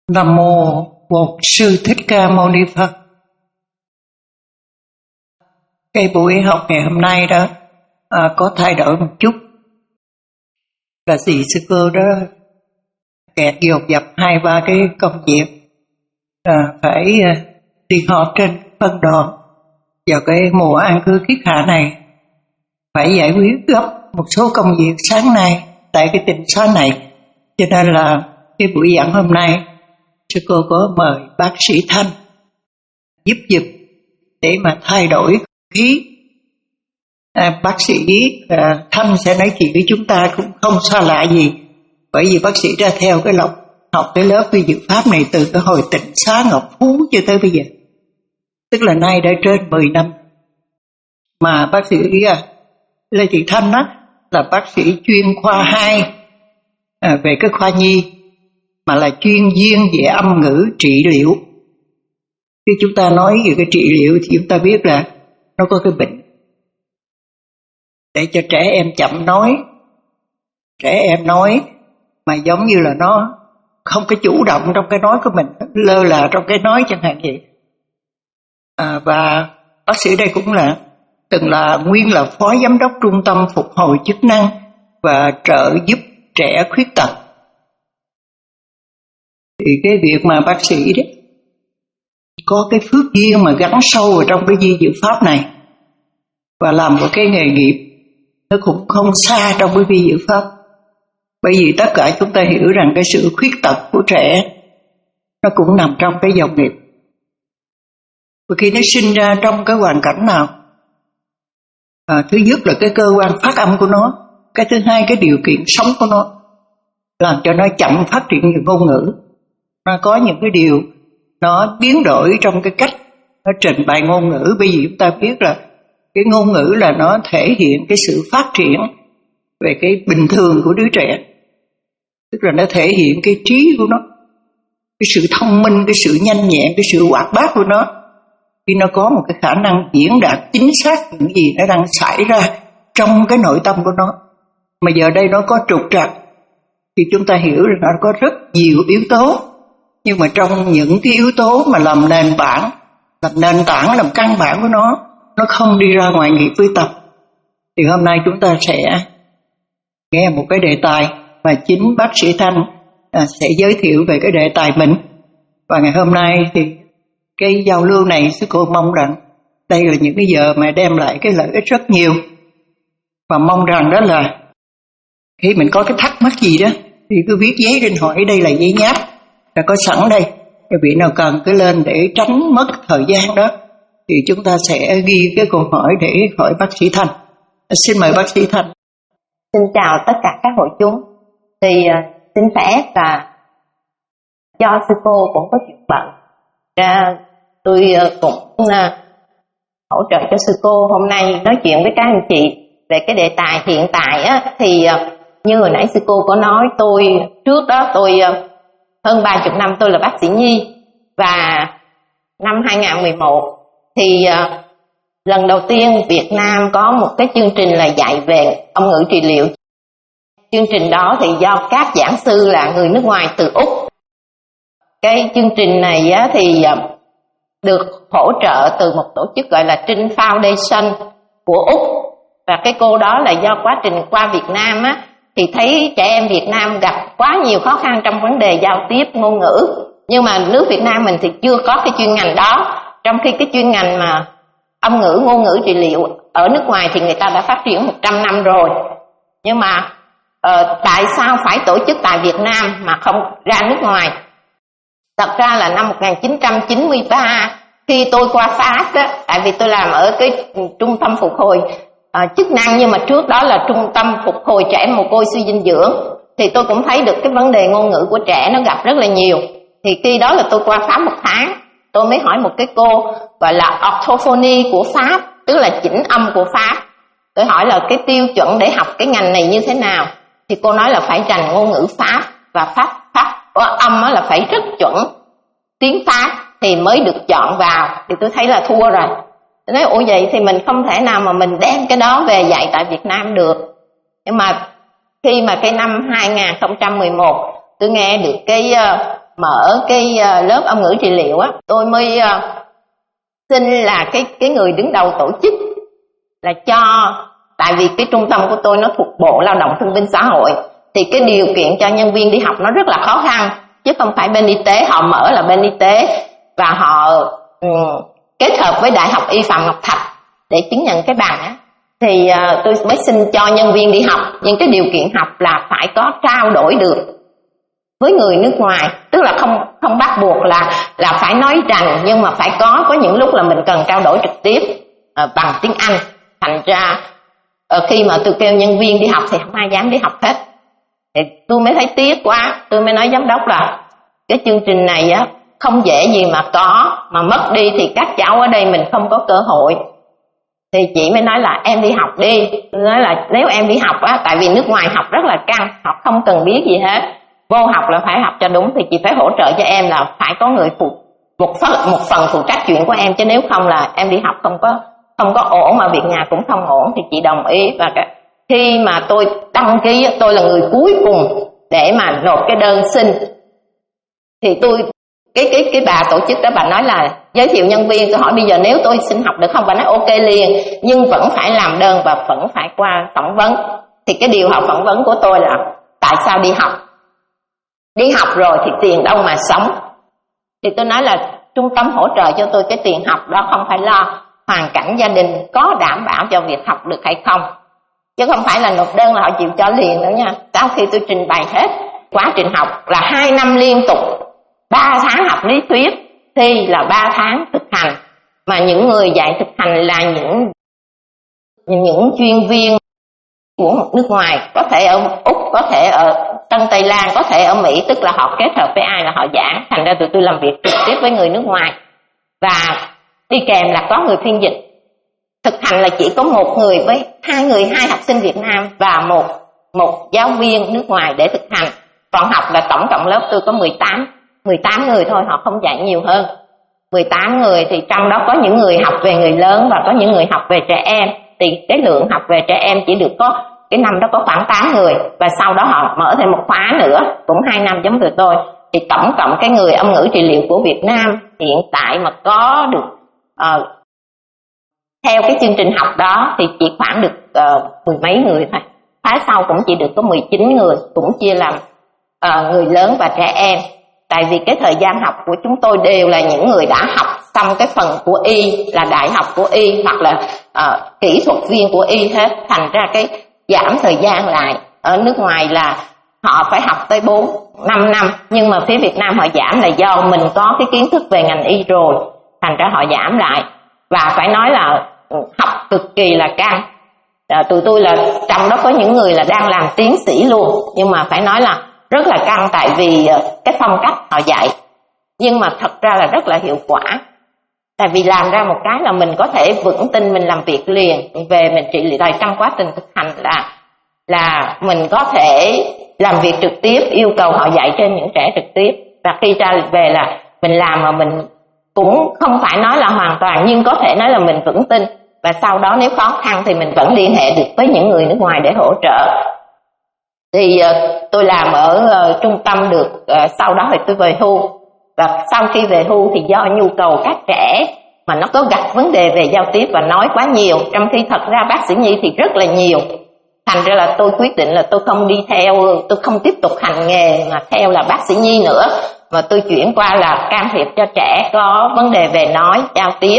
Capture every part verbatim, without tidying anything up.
Nam mô Bổn Sư Thích Ca Mâu Ni Phật. Cái buổi học ngày hôm nay đó à, có thay đổi một chút. Là gì sư cô đó kẹt dồn dập hai ba cái công việc, à, phải à, đi họp trên phân đoàn vào cái mùa an cư kiết hạ này, phải giải quyết gấp một số công việc sáng nay tại cái tỉnh xá này, cho nên là cái buổi giảng hôm nay sư cô có mời bác sĩ Thanh giúp giùm để mà thay đổi khí. À, bác sĩ à, Thanh sẽ nói chuyện với chúng ta cũng không xa lạ gì, bởi vì bác sĩ đã theo cái lọc học cái lớp vi diệu pháp này từ cái hồi tỉnh xá Ngọc Phú cho tới bây giờ, tức là nay đã trên mười năm. Mà bác sĩ à, Lê Thị Thanh đó là bác sĩ chuyên khoa hai à, về cái khoa nhi, mà là chuyên viên về âm ngữ trị liệu. Khi chúng ta nói về cái trị liệu thì chúng ta biết là nó có cái bệnh để cho trẻ em chậm nói, trẻ em nói mà giống như là nó không có chủ động trong cái nói của mình, lơ là trong cái nói chẳng hạn vậy. À, và bác sĩ đây cũng là từng là nguyên là phó giám đốc trung tâm phục hồi chức năng và trợ giúp trẻ khuyết tật. Thì cái việc mà bác sĩ đấy có cái phước duyên mà gắn sâu vào trong cái vi diệu pháp này và làm một cái nghề nghiệp nó cũng không xa trong cái vi diệu pháp, bởi vì tất cả chúng ta hiểu rằng cái sự khuyết tật của trẻ nó cũng nằm trong cái dòng nghiệp. Và khi nó sinh ra trong cái hoàn cảnh nào, à, thứ nhất là cái cơ quan phát âm của nó, cái thứ hai cái điều kiện sống của nó làm cho nó chậm phát triển về ngôn ngữ. Nó có những cái điều nó biến đổi trong cái cách nó trình bày ngôn ngữ, bởi vì chúng ta biết là cái ngôn ngữ là nó thể hiện cái sự phát triển về cái bình thường của đứa trẻ, tức là nó thể hiện cái trí của nó, cái sự thông minh, cái sự nhanh nhẹn, cái sự hoạt bát của nó, khi nó có một cái khả năng diễn đạt chính xác những gì nó đang xảy ra trong cái nội tâm của nó. Mà giờ đây nó có trục trặc thì chúng ta hiểu rằng nó có rất nhiều yếu tố, nhưng mà trong những cái yếu tố mà làm nền bản, làm nền tảng, làm căn bản của nó, nó không đi ra ngoài nghiệp với tập. Thì hôm nay chúng ta sẽ nghe một cái đề tài mà chính bác sĩ Thanh à, sẽ giới thiệu về cái đề tài mình. Và ngày hôm nay thì cái giao lưu này sư cô mong rằng đây là những cái giờ mà đem lại cái lợi ích rất nhiều, và mong rằng đó là khi mình có cái thắc mắc gì đó thì cứ viết giấy lên hỏi, đây là giấy nháp đã có sẵn đây, cái vị nào cần cứ lên để tránh mất thời gian đó thì chúng ta sẽ ghi cái câu hỏi để hỏi bác sĩ Thanh. Xin mời bác sĩ Thanh. Xin chào tất cả các hội chúng. Thì uh, xin phép là do sư cô cũng có chuyện bận, ra tôi uh, cũng uh, hỗ trợ cho sư cô hôm nay nói chuyện với các anh chị về cái đề tài hiện tại á. Thì uh, như hồi nãy sư cô có nói, tôi trước đó tôi uh, hơn ba mươi năm tôi là bác sĩ nhi, và năm hai không một một thì uh, lần đầu tiên Việt Nam có một cái chương trình là dạy về âm ngữ trị liệu. Chương trình đó thì do các giảng sư là người nước ngoài từ Úc. Cái chương trình này á, thì uh, được hỗ trợ từ một tổ chức gọi là Trinh Foundation của Úc. Và cái cô đó là do quá trình qua Việt Nam á, thì thấy trẻ em Việt Nam gặp quá nhiều khó khăn trong vấn đề giao tiếp ngôn ngữ. Nhưng mà nước Việt Nam mình thì chưa có cái chuyên ngành đó, trong khi cái chuyên ngành mà âm ngữ ngôn ngữ trị liệu ở nước ngoài thì người ta đã phát triển một trăm năm rồi. Nhưng mà uh, tại sao phải tổ chức tại Việt Nam mà không ra nước ngoài? Thật ra là năm một nghìn chín trăm chín mươi ba khi tôi qua Pháp đó, tại vì tôi làm ở cái trung tâm phục hồi uh, chức năng, nhưng mà trước đó là trung tâm phục hồi trẻ mồ côi suy dinh dưỡng, thì tôi cũng thấy được cái vấn đề ngôn ngữ của trẻ nó gặp rất là nhiều. Thì khi đó là tôi qua Pháp một tháng, tôi mới hỏi một cái cô gọi là orthophony của Pháp, tức là chỉnh âm của Pháp. Tôi hỏi là cái tiêu chuẩn để học cái ngành này như thế nào, thì cô nói là phải rành ngôn ngữ Pháp, và Pháp Pháp có âm là phải rất chuẩn tiếng Pháp thì mới được chọn vào. Thì tôi thấy là thua rồi. Tôi nói ủa vậy thì mình không thể nào mà mình đem cái đó về dạy tại Việt Nam được. Nhưng mà khi mà cái năm hai không một một tôi nghe được cái mở cái uh, lớp âm ngữ trị liệu á, tôi mới uh, xin là cái cái người đứng đầu tổ chức là cho, tại vì cái trung tâm của tôi nó thuộc Bộ Lao động Thương binh Xã hội, thì cái điều kiện cho nhân viên đi học nó rất là khó khăn, chứ không phải bên y tế họ mở là bên y tế và họ um, kết hợp với Đại học Y Phạm Ngọc Thạch để chứng nhận cái bằng á. Thì uh, tôi mới xin cho nhân viên đi học, nhưng cái điều kiện học là phải có trao đổi được với người nước ngoài, tức là không không bắt buộc là là phải nói rành, nhưng mà phải có có những lúc là mình cần trao đổi trực tiếp uh, bằng tiếng Anh. Thành ra uh, khi mà tôi kêu nhân viên đi học thì không ai dám đi học hết. Thì tôi mới thấy tiếc quá, tôi mới nói giám đốc là cái chương trình này á không dễ gì mà có, mà mất đi thì các cháu ở đây mình không có cơ hội. Thì chị mới nói là em đi học đi. Tôi nói là nếu em đi học á, tại vì nước ngoài học rất là căng, học không cần biết gì hết, vô học là phải học cho đúng, thì chị phải hỗ trợ cho em là phải có người phụ một phần, một phần phụ trách chuyện của em, chứ nếu không là em đi học không có không có ổn, mà việc nhà cũng không ổn. Thì chị đồng ý. Và cái, khi mà tôi đăng ký, tôi là người cuối cùng để mà nộp cái đơn xin, thì tôi cái cái cái bà tổ chức đó bà nói là giới thiệu nhân viên. Tôi hỏi bây giờ nếu tôi xin học được không? Bà nói ok liền, nhưng vẫn phải làm đơn và vẫn phải qua phỏng vấn. Thì cái điều họ phỏng vấn của tôi là tại sao đi học, đi học rồi thì tiền đâu mà sống. Thì tôi nói là trung tâm hỗ trợ cho tôi cái tiền học đó, không phải lo, hoàn cảnh gia đình có đảm bảo cho việc học được hay không, chứ không phải là nộp đơn là họ chịu cho liền nữa nha. Sau khi tôi trình bày hết quá trình học là hai năm liên tục, ba tháng học lý thuyết, thi là ba tháng thực hành, mà những người dạy thực hành là những những chuyên viên của một nước ngoài, có thể ở Úc, có thể ở Tân Tây Lan, có thể ở Mỹ, tức là họ kết hợp với ai là họ giảng. Thành ra tụi tôi làm việc trực tiếp với người nước ngoài, và đi kèm là có người phiên dịch. Thực hành là chỉ có một người với hai người, hai học sinh Việt Nam và một một giáo viên nước ngoài để thực hành. Còn học là tổng cộng lớp tôi có mười tám người thôi, họ không dạy nhiều hơn. mười tám người thì trong đó có những người học về người lớn và có những người học về trẻ em. Thì cái lượng học về trẻ em chỉ được có, cái năm đó có khoảng tám người, và sau đó họ mở thêm một khóa nữa, cũng hai năm giống tụi tôi. Thì tổng cộng cái người âm ngữ trị liệu của Việt Nam hiện tại mà có được uh, theo cái chương trình học đó thì chỉ khoảng được uh, mười mấy người thôi. Khóa sau cũng chỉ được có mười chín người, cũng chia làm uh, người lớn và trẻ em. Tại vì cái thời gian học của chúng tôi đều là những người đã học xong cái phần của y, là đại học của y hoặc là uh, kỹ thuật viên của y hết. Thành ra cái giảm thời gian lại. Ở nước ngoài là họ phải học tới bốn năm năm, nhưng mà phía Việt Nam họ giảm là do mình có cái kiến thức về ngành y rồi, thành ra họ giảm lại. Và phải nói là học cực kỳ là căng. À, tụi tôi là trong đó có những người là đang làm tiến sĩ luôn, nhưng mà phải nói là rất là căng, tại vì cái phong cách họ dạy, nhưng mà thật ra là rất là hiệu quả. Tại vì làm ra một cái là mình có thể vững tin mình làm việc liền về mình trị liệu. Trong quá trình thực hành là là mình có thể làm việc trực tiếp, yêu cầu họ dạy trên những trẻ trực tiếp, và khi ra về là mình làm mà mình cũng không phải nói là hoàn toàn, nhưng có thể nói là mình vững tin. Và sau đó nếu khó khăn thì mình vẫn liên hệ được với những người nước ngoài để hỗ trợ. Thì uh, tôi làm ở uh, trung tâm được, uh, sau đó thì tôi về hưu. Và sau khi về hưu thì do nhu cầu các trẻ mà nó có gặp vấn đề về giao tiếp và nói quá nhiều, trong khi thật ra bác sĩ nhi thì rất là nhiều. Thành ra là tôi quyết định là tôi không đi theo, tôi không tiếp tục hành nghề mà theo là bác sĩ nhi nữa, mà tôi chuyển qua là can thiệp cho trẻ có vấn đề về nói, giao tiếp.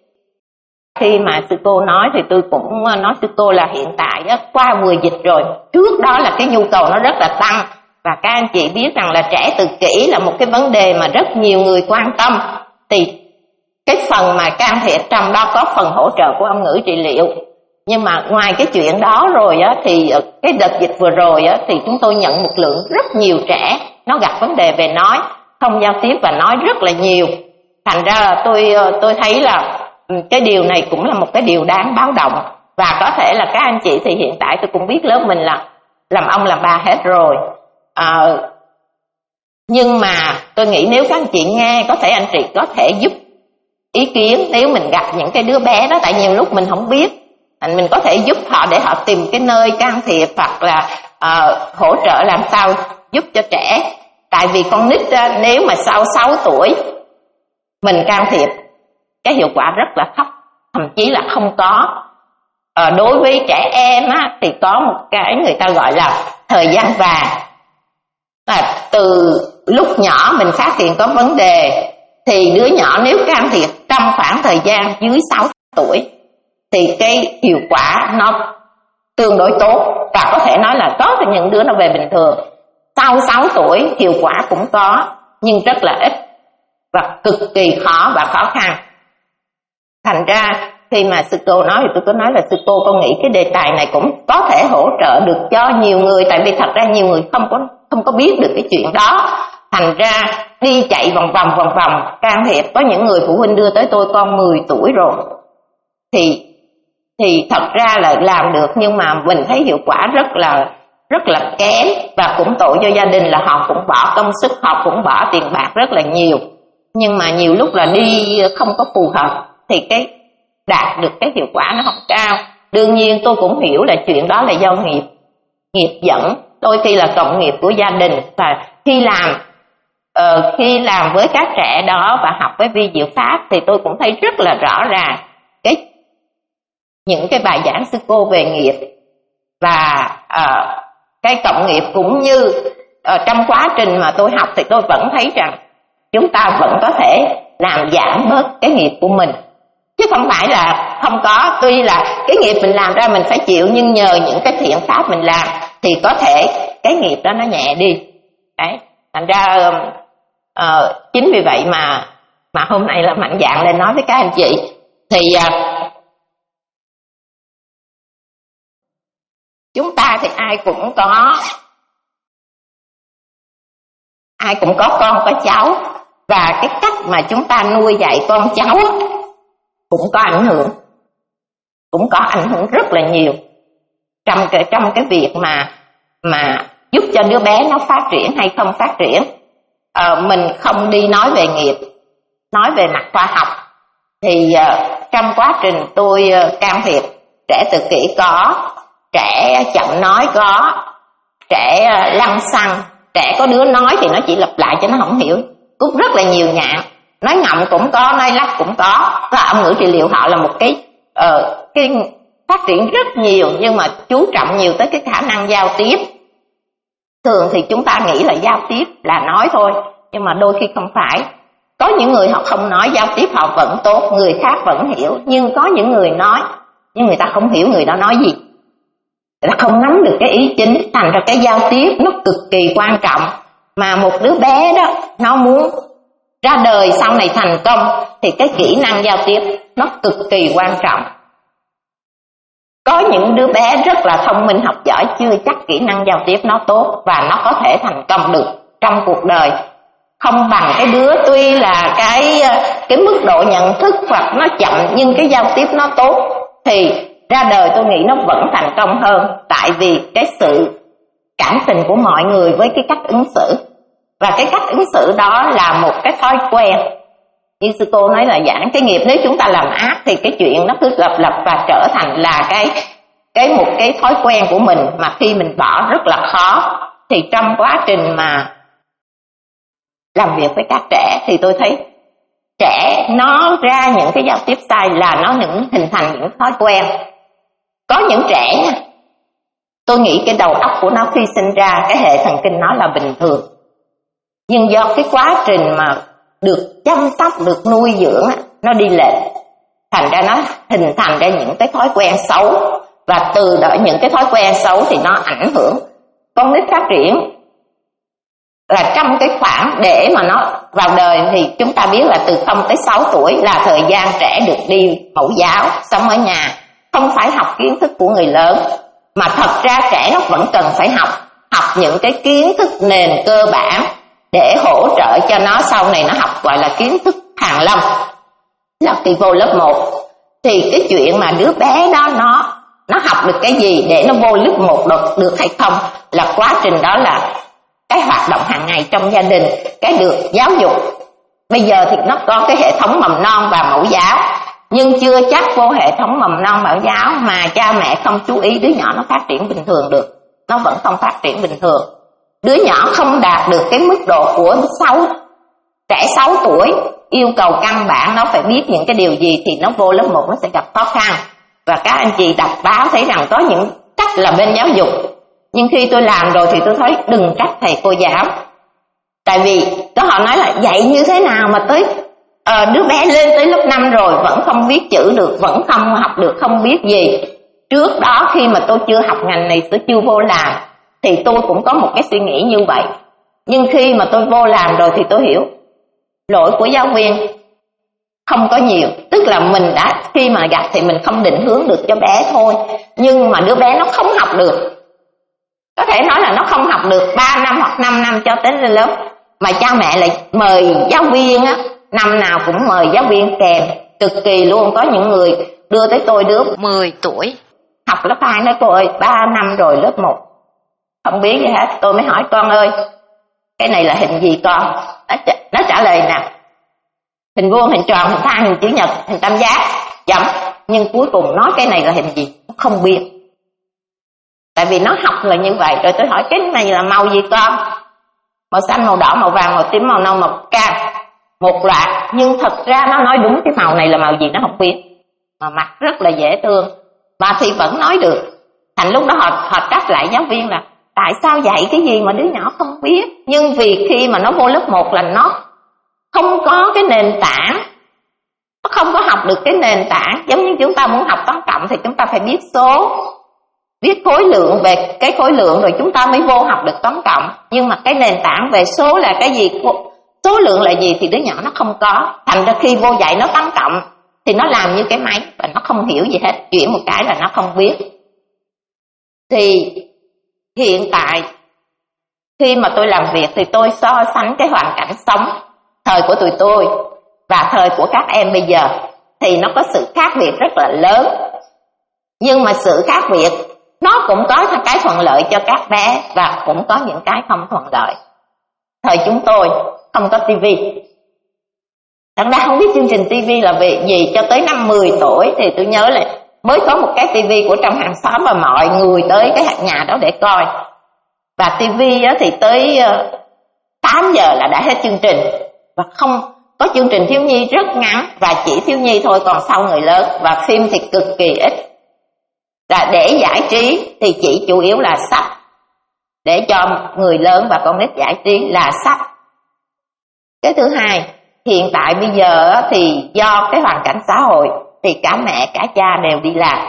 Khi mà sư cô nói thì tôi cũng nói sư cô là hiện tại đó, qua mùa dịch rồi, trước đó là cái nhu cầu nó rất là tăng, và các anh chị biết rằng là trẻ tự kỷ là một cái vấn đề mà rất nhiều người quan tâm. Thì cái phần mà can thiệp trong đó có phần hỗ trợ của âm ngữ trị liệu. Nhưng mà ngoài cái chuyện đó rồi á, thì cái đợt dịch vừa rồi á, thì chúng tôi nhận một lượng rất nhiều trẻ nó gặp vấn đề về nói, không giao tiếp và nói rất là nhiều. Thành ra là tôi tôi thấy là cái điều này cũng là một cái điều đáng báo động. Và có thể là các anh chị thì hiện tại tôi cũng biết lớp mình là làm ông làm bà hết rồi. À, nhưng mà tôi nghĩ nếu các anh chị nghe, có thể anh chị có thể giúp ý kiến nếu mình gặp những cái đứa bé đó. Tại nhiều lúc mình không biết, mình có thể giúp họ để họ tìm cái nơi can thiệp, hoặc là uh, hỗ trợ làm sao giúp cho trẻ Tại vì con nít á, nếu mà sau sáu tuổi mình can thiệp, cái hiệu quả rất là thấp, thậm chí là không có. Ờ, đối với trẻ em á, thì có một cái người ta gọi là thời gian vàng. À, từ lúc nhỏ mình phát hiện có vấn đề thì đứa nhỏ nếu can thiệp trong khoảng thời gian dưới sáu tuổi thì cái hiệu quả nó tương đối tốt, và có thể nói là có những đứa nó về bình thường. Sau sáu tuổi hiệu quả cũng có nhưng rất là ít và cực kỳ khó và khó khăn. Thành ra khi mà sư cô nói thì tôi có nói là sư cô con nghĩ cái đề tài này cũng có thể hỗ trợ được cho nhiều người, tại vì thật ra nhiều người không có không có biết được cái chuyện đó. Thành ra đi chạy vòng vòng vòng vòng can thiệp. Có những người phụ huynh đưa tới tôi con mười tuổi rồi thì thì thật ra là làm được, nhưng mà mình thấy hiệu quả rất là rất là kém, và cũng tội cho gia đình là họ cũng bỏ công sức, họ cũng bỏ tiền bạc rất là nhiều, nhưng mà nhiều lúc là đi không có phù hợp thì cái đạt được cái hiệu quả nó không cao. Đương nhiên tôi cũng hiểu là chuyện đó là do nghiệp nghiệp dẫn, đôi khi là cộng nghiệp của gia đình. Và khi làm uh, khi làm với các trẻ đó và học với vi diệu pháp thì tôi cũng thấy rất là rõ ràng cái những cái bài giảng sư cô về nghiệp và uh, cái cộng nghiệp, cũng như uh, trong quá trình mà tôi học thì tôi vẫn thấy rằng chúng ta vẫn có thể làm giảm bớt cái nghiệp của mình, chứ không phải là không có. Tuy là cái nghiệp mình làm ra mình phải chịu, nhưng nhờ những cái thiện pháp mình làm thì có thể cái nghiệp đó nó nhẹ đi. Đấy, thành ra uh, chính vì vậy mà mà hôm nay là mạnh dạn lên nói với các anh chị thì uh, chúng ta thì ai cũng có ai cũng có con có cháu, và cái cách mà chúng ta nuôi dạy con cháu cũng có ảnh hưởng, cũng có ảnh hưởng rất là nhiều trong cái trong cái việc mà mà giúp cho đứa bé nó phát triển hay không phát triển. Ờ, mình không đi nói về nghiệp, nói về mặt khoa học thì uh, trong quá trình tôi uh, can thiệp trẻ tự kỷ có, trẻ chậm nói có, trẻ uh, lăng xăng, trẻ có đứa nói thì nó chỉ lặp lại cho nó không hiểu, cũng rất là nhiều nhạn, nói ngậm cũng có, nói lắp cũng có. Và âm ngữ trị liệu họ là một cái uh, cái phát triển rất nhiều, nhưng mà chú trọng nhiều tới cái khả năng giao tiếp. Thường thì chúng ta nghĩ là giao tiếp là nói thôi, nhưng mà đôi khi không phải. Có những người họ không nói, giao tiếp họ vẫn tốt, người khác vẫn hiểu. Nhưng có những người nói, nhưng người ta không hiểu người đó nói gì, người ta không nắm được cái ý chính. Thành ra cái giao tiếp nó cực kỳ quan trọng. Mà một đứa bé đó, nó muốn ra đời sau này thành công thì cái kỹ năng giao tiếp nó cực kỳ quan trọng. Có những đứa bé rất là thông minh học giỏi, chưa chắc kỹ năng giao tiếp nó tốt và nó có thể thành công được trong cuộc đời. Không bằng cái đứa tuy là cái cái mức độ nhận thức hoặc nó chậm nhưng cái giao tiếp nó tốt thì ra đời tôi nghĩ nó vẫn thành công hơn. Tại vì cái sự cảm tình của mọi người với cái cách ứng xử, và cái cách ứng xử đó là một cái thói quen. Như sư cô nói là giảng cái nghiệp, nếu chúng ta làm ác thì cái chuyện nó cứ lặp lặp và trở thành là cái cái một cái thói quen của mình, mà khi mình bỏ rất là khó. Thì trong quá trình mà làm việc với các trẻ thì tôi thấy trẻ nó ra những cái giao tiếp sai là nó những hình thành những thói quen. Có những trẻ nha, tôi nghĩ cái đầu óc của nó khi sinh ra cái hệ thần kinh nó là bình thường, nhưng do cái quá trình mà được chăm sóc, được nuôi dưỡng nó đi lệch, thành ra nó hình thành ra những cái thói quen xấu, và từ đó những cái thói quen xấu thì nó ảnh hưởng con nít phát triển. Là trong cái khoảng để mà nó vào đời thì chúng ta biết là từ không tới sáu tuổi là thời gian trẻ được đi mẫu giáo, sống ở nhà, không phải học kiến thức của người lớn, mà thật ra trẻ nó vẫn cần phải học học những cái kiến thức nền cơ bản để hỗ trợ cho nó sau này nó học gọi là kiến thức hàn lâm. Là khi vô lớp một thì cái chuyện mà đứa bé đó nó nó học được cái gì để nó vô lớp một được, được hay không là quá trình đó là cái hoạt động hàng ngày trong gia đình, cái được giáo dục. Bây giờ thì nó có cái hệ thống mầm non và mẫu giáo, nhưng chưa chắc vô hệ thống mầm non mẫu giáo mà cha mẹ không chú ý đứa nhỏ nó phát triển bình thường được, nó vẫn không phát triển bình thường. đứa nhỏ không đạt được cái mức độ của sáu trẻ sáu tuổi, yêu cầu căn bản nó phải biết những cái điều gì thì nó vô lớp một nó sẽ gặp khó khăn. Và các anh chị đọc báo thấy rằng có những cách là bên giáo dục, nhưng khi tôi làm rồi thì tôi thấy đừng trách thầy cô giáo. Tại vì có họ nói là dạy như thế nào mà tới uh, đứa bé lên tới lớp năm rồi vẫn không viết chữ được, vẫn không học được, không biết gì. Trước đó khi mà tôi chưa học ngành này, tôi chưa vô làm thì tôi cũng có một cái suy nghĩ như vậy. Nhưng khi mà tôi vô làm rồi thì tôi hiểu lỗi của giáo viên không có nhiều. Tức là mình đã khi mà gặp thì mình không định hướng được cho bé thôi, nhưng mà đứa bé nó không học được, có thể nói là nó không học được ba năm hoặc năm năm cho tới lên lớp, mà cha mẹ lại mời giáo viên á, năm nào cũng mời giáo viên kèm cực kỳ luôn. Có những người đưa tới tôi đứa mười tuổi học lớp hai, nói cô ơi ba năm rồi lớp một không biết gì hết. Tôi mới hỏi con ơi cái này là hình gì con? Nó, nó trả lời nè, hình vuông, hình tròn, hình thang, hình chữ nhật, hình tam giác, chấm. Nhưng cuối cùng nói cái này là hình gì nó không biết, tại vì nó học là như vậy. Rồi tôi hỏi cái này là màu gì con? Màu xanh, màu đỏ, màu vàng, màu tím, màu nâu, màu cam, một loạt. Nhưng thật ra nó nói đúng cái màu này là màu gì nó không biết, mà mặt rất là dễ thương mà thì vẫn nói được. Thành lúc đó họ, họ trách lại giáo viên là tại sao dạy cái gì mà đứa nhỏ không biết. Nhưng vì khi mà nó vô lớp một là nó không có cái nền tảng, nó không có học được cái nền tảng. Giống như chúng ta muốn học toán cộng thì chúng ta phải biết số, biết khối lượng, về cái khối lượng rồi chúng ta mới vô học được toán cộng. Nhưng mà cái nền tảng về số là cái gì, số lượng là gì thì đứa nhỏ nó không có. Thành ra khi vô dạy nó toán cộng thì nó làm như cái máy và nó không hiểu gì hết, chuyển một cái là nó không biết. Thì hiện tại khi mà tôi làm việc thì tôi so sánh cái hoàn cảnh sống thời của tụi tôi và thời của các em bây giờ thì nó có sự khác biệt rất là lớn. Nhưng mà sự khác biệt nó cũng có cái thuận lợi cho các bé và cũng có những cái không thuận lợi. Thời chúng tôi không có tivi, thật ra không biết chương trình tivi là về gì cho tới năm mười tuổi thì tôi nhớ là mới có một cái tivi của trong hàng xóm và mọi người tới cái nhà đó để coi. Và tivi thì tới tám giờ là đã hết chương trình, và không có chương trình thiếu nhi rất ngắn và chỉ thiếu nhi thôi, còn sau người lớn, và phim thì cực kỳ ít. Là để giải trí thì chỉ chủ yếu là sách, để cho người lớn và con nít giải trí là sách. Cái thứ hai, hiện tại bây giờ thì do cái hoàn cảnh xã hội thì cả mẹ cả cha đều đi làm.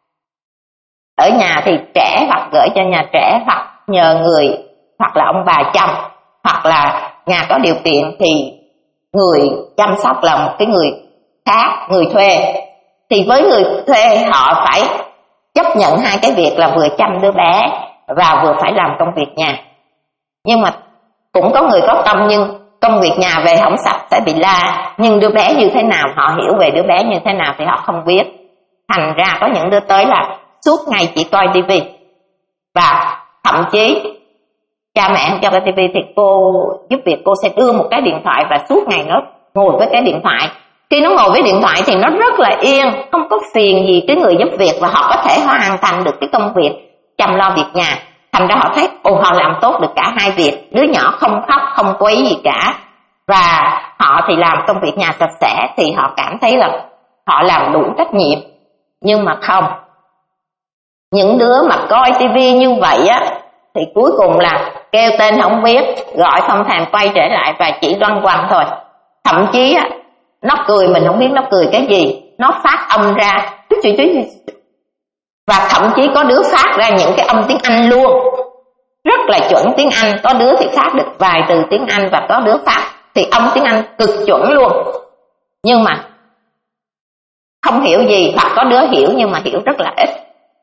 Ở nhà thì trẻ hoặc gửi cho nhà trẻ, hoặc nhờ người, hoặc là ông bà chăm, hoặc là nhà có điều kiện thì người chăm sóc là một cái người khác, người thuê. Thì với người thuê họ phải chấp nhận hai cái việc là vừa chăm đứa bé và vừa phải làm công việc nhà. Nhưng mà cũng có người có công, nhưng công việc nhà về không sạch sẽ bị la. Nhưng đứa bé như thế nào, họ hiểu về đứa bé như thế nào thì họ không biết. Thành ra có những đứa tới là suốt ngày chỉ coi tivi, và thậm chí cha mẹ không cho cái tivi thì cô giúp việc cô sẽ đưa một cái điện thoại và suốt ngày nó ngồi với cái điện thoại. Khi nó ngồi với điện thoại thì nó rất là yên, không có phiền gì cái người giúp việc, và họ có thể hoàn thành được cái công việc chăm lo việc nhà. Thành ra họ thấy ồ, họ làm tốt được cả hai việc, đứa nhỏ không khóc không quấy gì cả, và họ thì làm công việc nhà sạch sẽ, thì họ cảm thấy là họ làm đủ trách nhiệm. Nhưng mà không, những đứa mà coi tivi như vậy á thì cuối cùng là kêu tên không biết, gọi không thèm quay trở lại và chỉ loanh quanh thôi. Thậm chí á, nó cười mình không biết nó cười cái gì, nó phát âm ra, và thậm chí có đứa phát ra những cái âm tiếng Anh luôn, rất là chuẩn tiếng Anh. Có đứa thì phát được vài từ tiếng Anh, và có đứa phát thì âm tiếng Anh cực chuẩn luôn, nhưng mà không hiểu gì, hoặc có đứa hiểu nhưng mà hiểu rất là ít.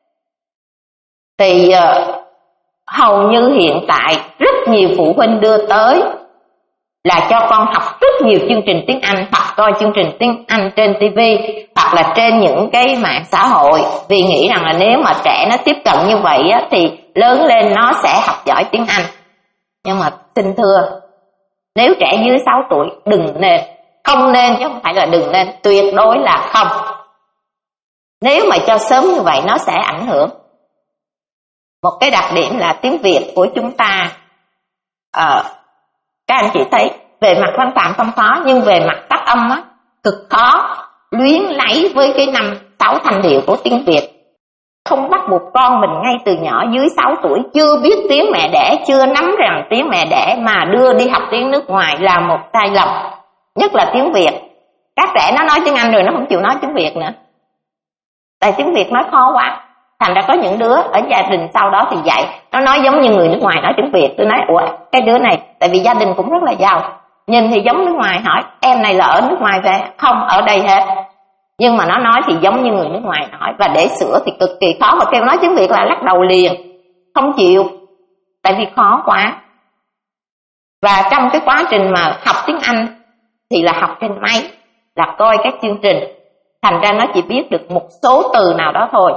Thì uh, hầu như hiện tại rất nhiều phụ huynh đưa tới là cho con học rất nhiều chương trình tiếng Anh, hoặc coi chương trình tiếng Anh trên tivi hoặc là trên những cái mạng xã hội, vì nghĩ rằng là nếu mà trẻ nó tiếp cận như vậy á, thì lớn lên nó sẽ học giỏi tiếng Anh. Nhưng mà xin thưa, nếu trẻ dưới sáu tuổi đừng nên, không nên chứ không phải là đừng nên, tuyệt đối là không. Nếu mà cho sớm như vậy nó sẽ ảnh hưởng. Một cái đặc điểm là tiếng Việt của chúng ta à, các anh chị thấy về mặt văn phạm không khó, nhưng về mặt phát âm á cực khó, luyến lấy với cái năm sáu thanh điệu của tiếng Việt. Không bắt buộc con mình ngay từ nhỏ dưới sáu tuổi chưa biết tiếng mẹ đẻ, chưa nắm rằng tiếng mẹ đẻ mà đưa đi học tiếng nước ngoài là một sai lầm, nhất là tiếng Việt. Các trẻ nó nói tiếng Anh rồi nó không chịu nói tiếng Việt nữa, tại tiếng Việt nói khó quá. Thành ra có những đứa ở gia đình sau đó thì dạy, nó nói giống như người nước ngoài nói tiếng Việt. Tôi nói ủa cái đứa này, tại vì gia đình cũng rất là giàu, nhìn thì giống nước ngoài, hỏi em này là ở nước ngoài về không? Ở đây hết. Nhưng mà nó nói thì giống như người nước ngoài nói, và để sửa thì cực kỳ khó, và kêu nói tiếng Việt là lắc đầu liền, không chịu, tại vì khó quá. Và trong cái quá trình mà học tiếng Anh thì là học trên máy, là coi các chương trình, thành ra nó chỉ biết được một số từ nào đó thôi.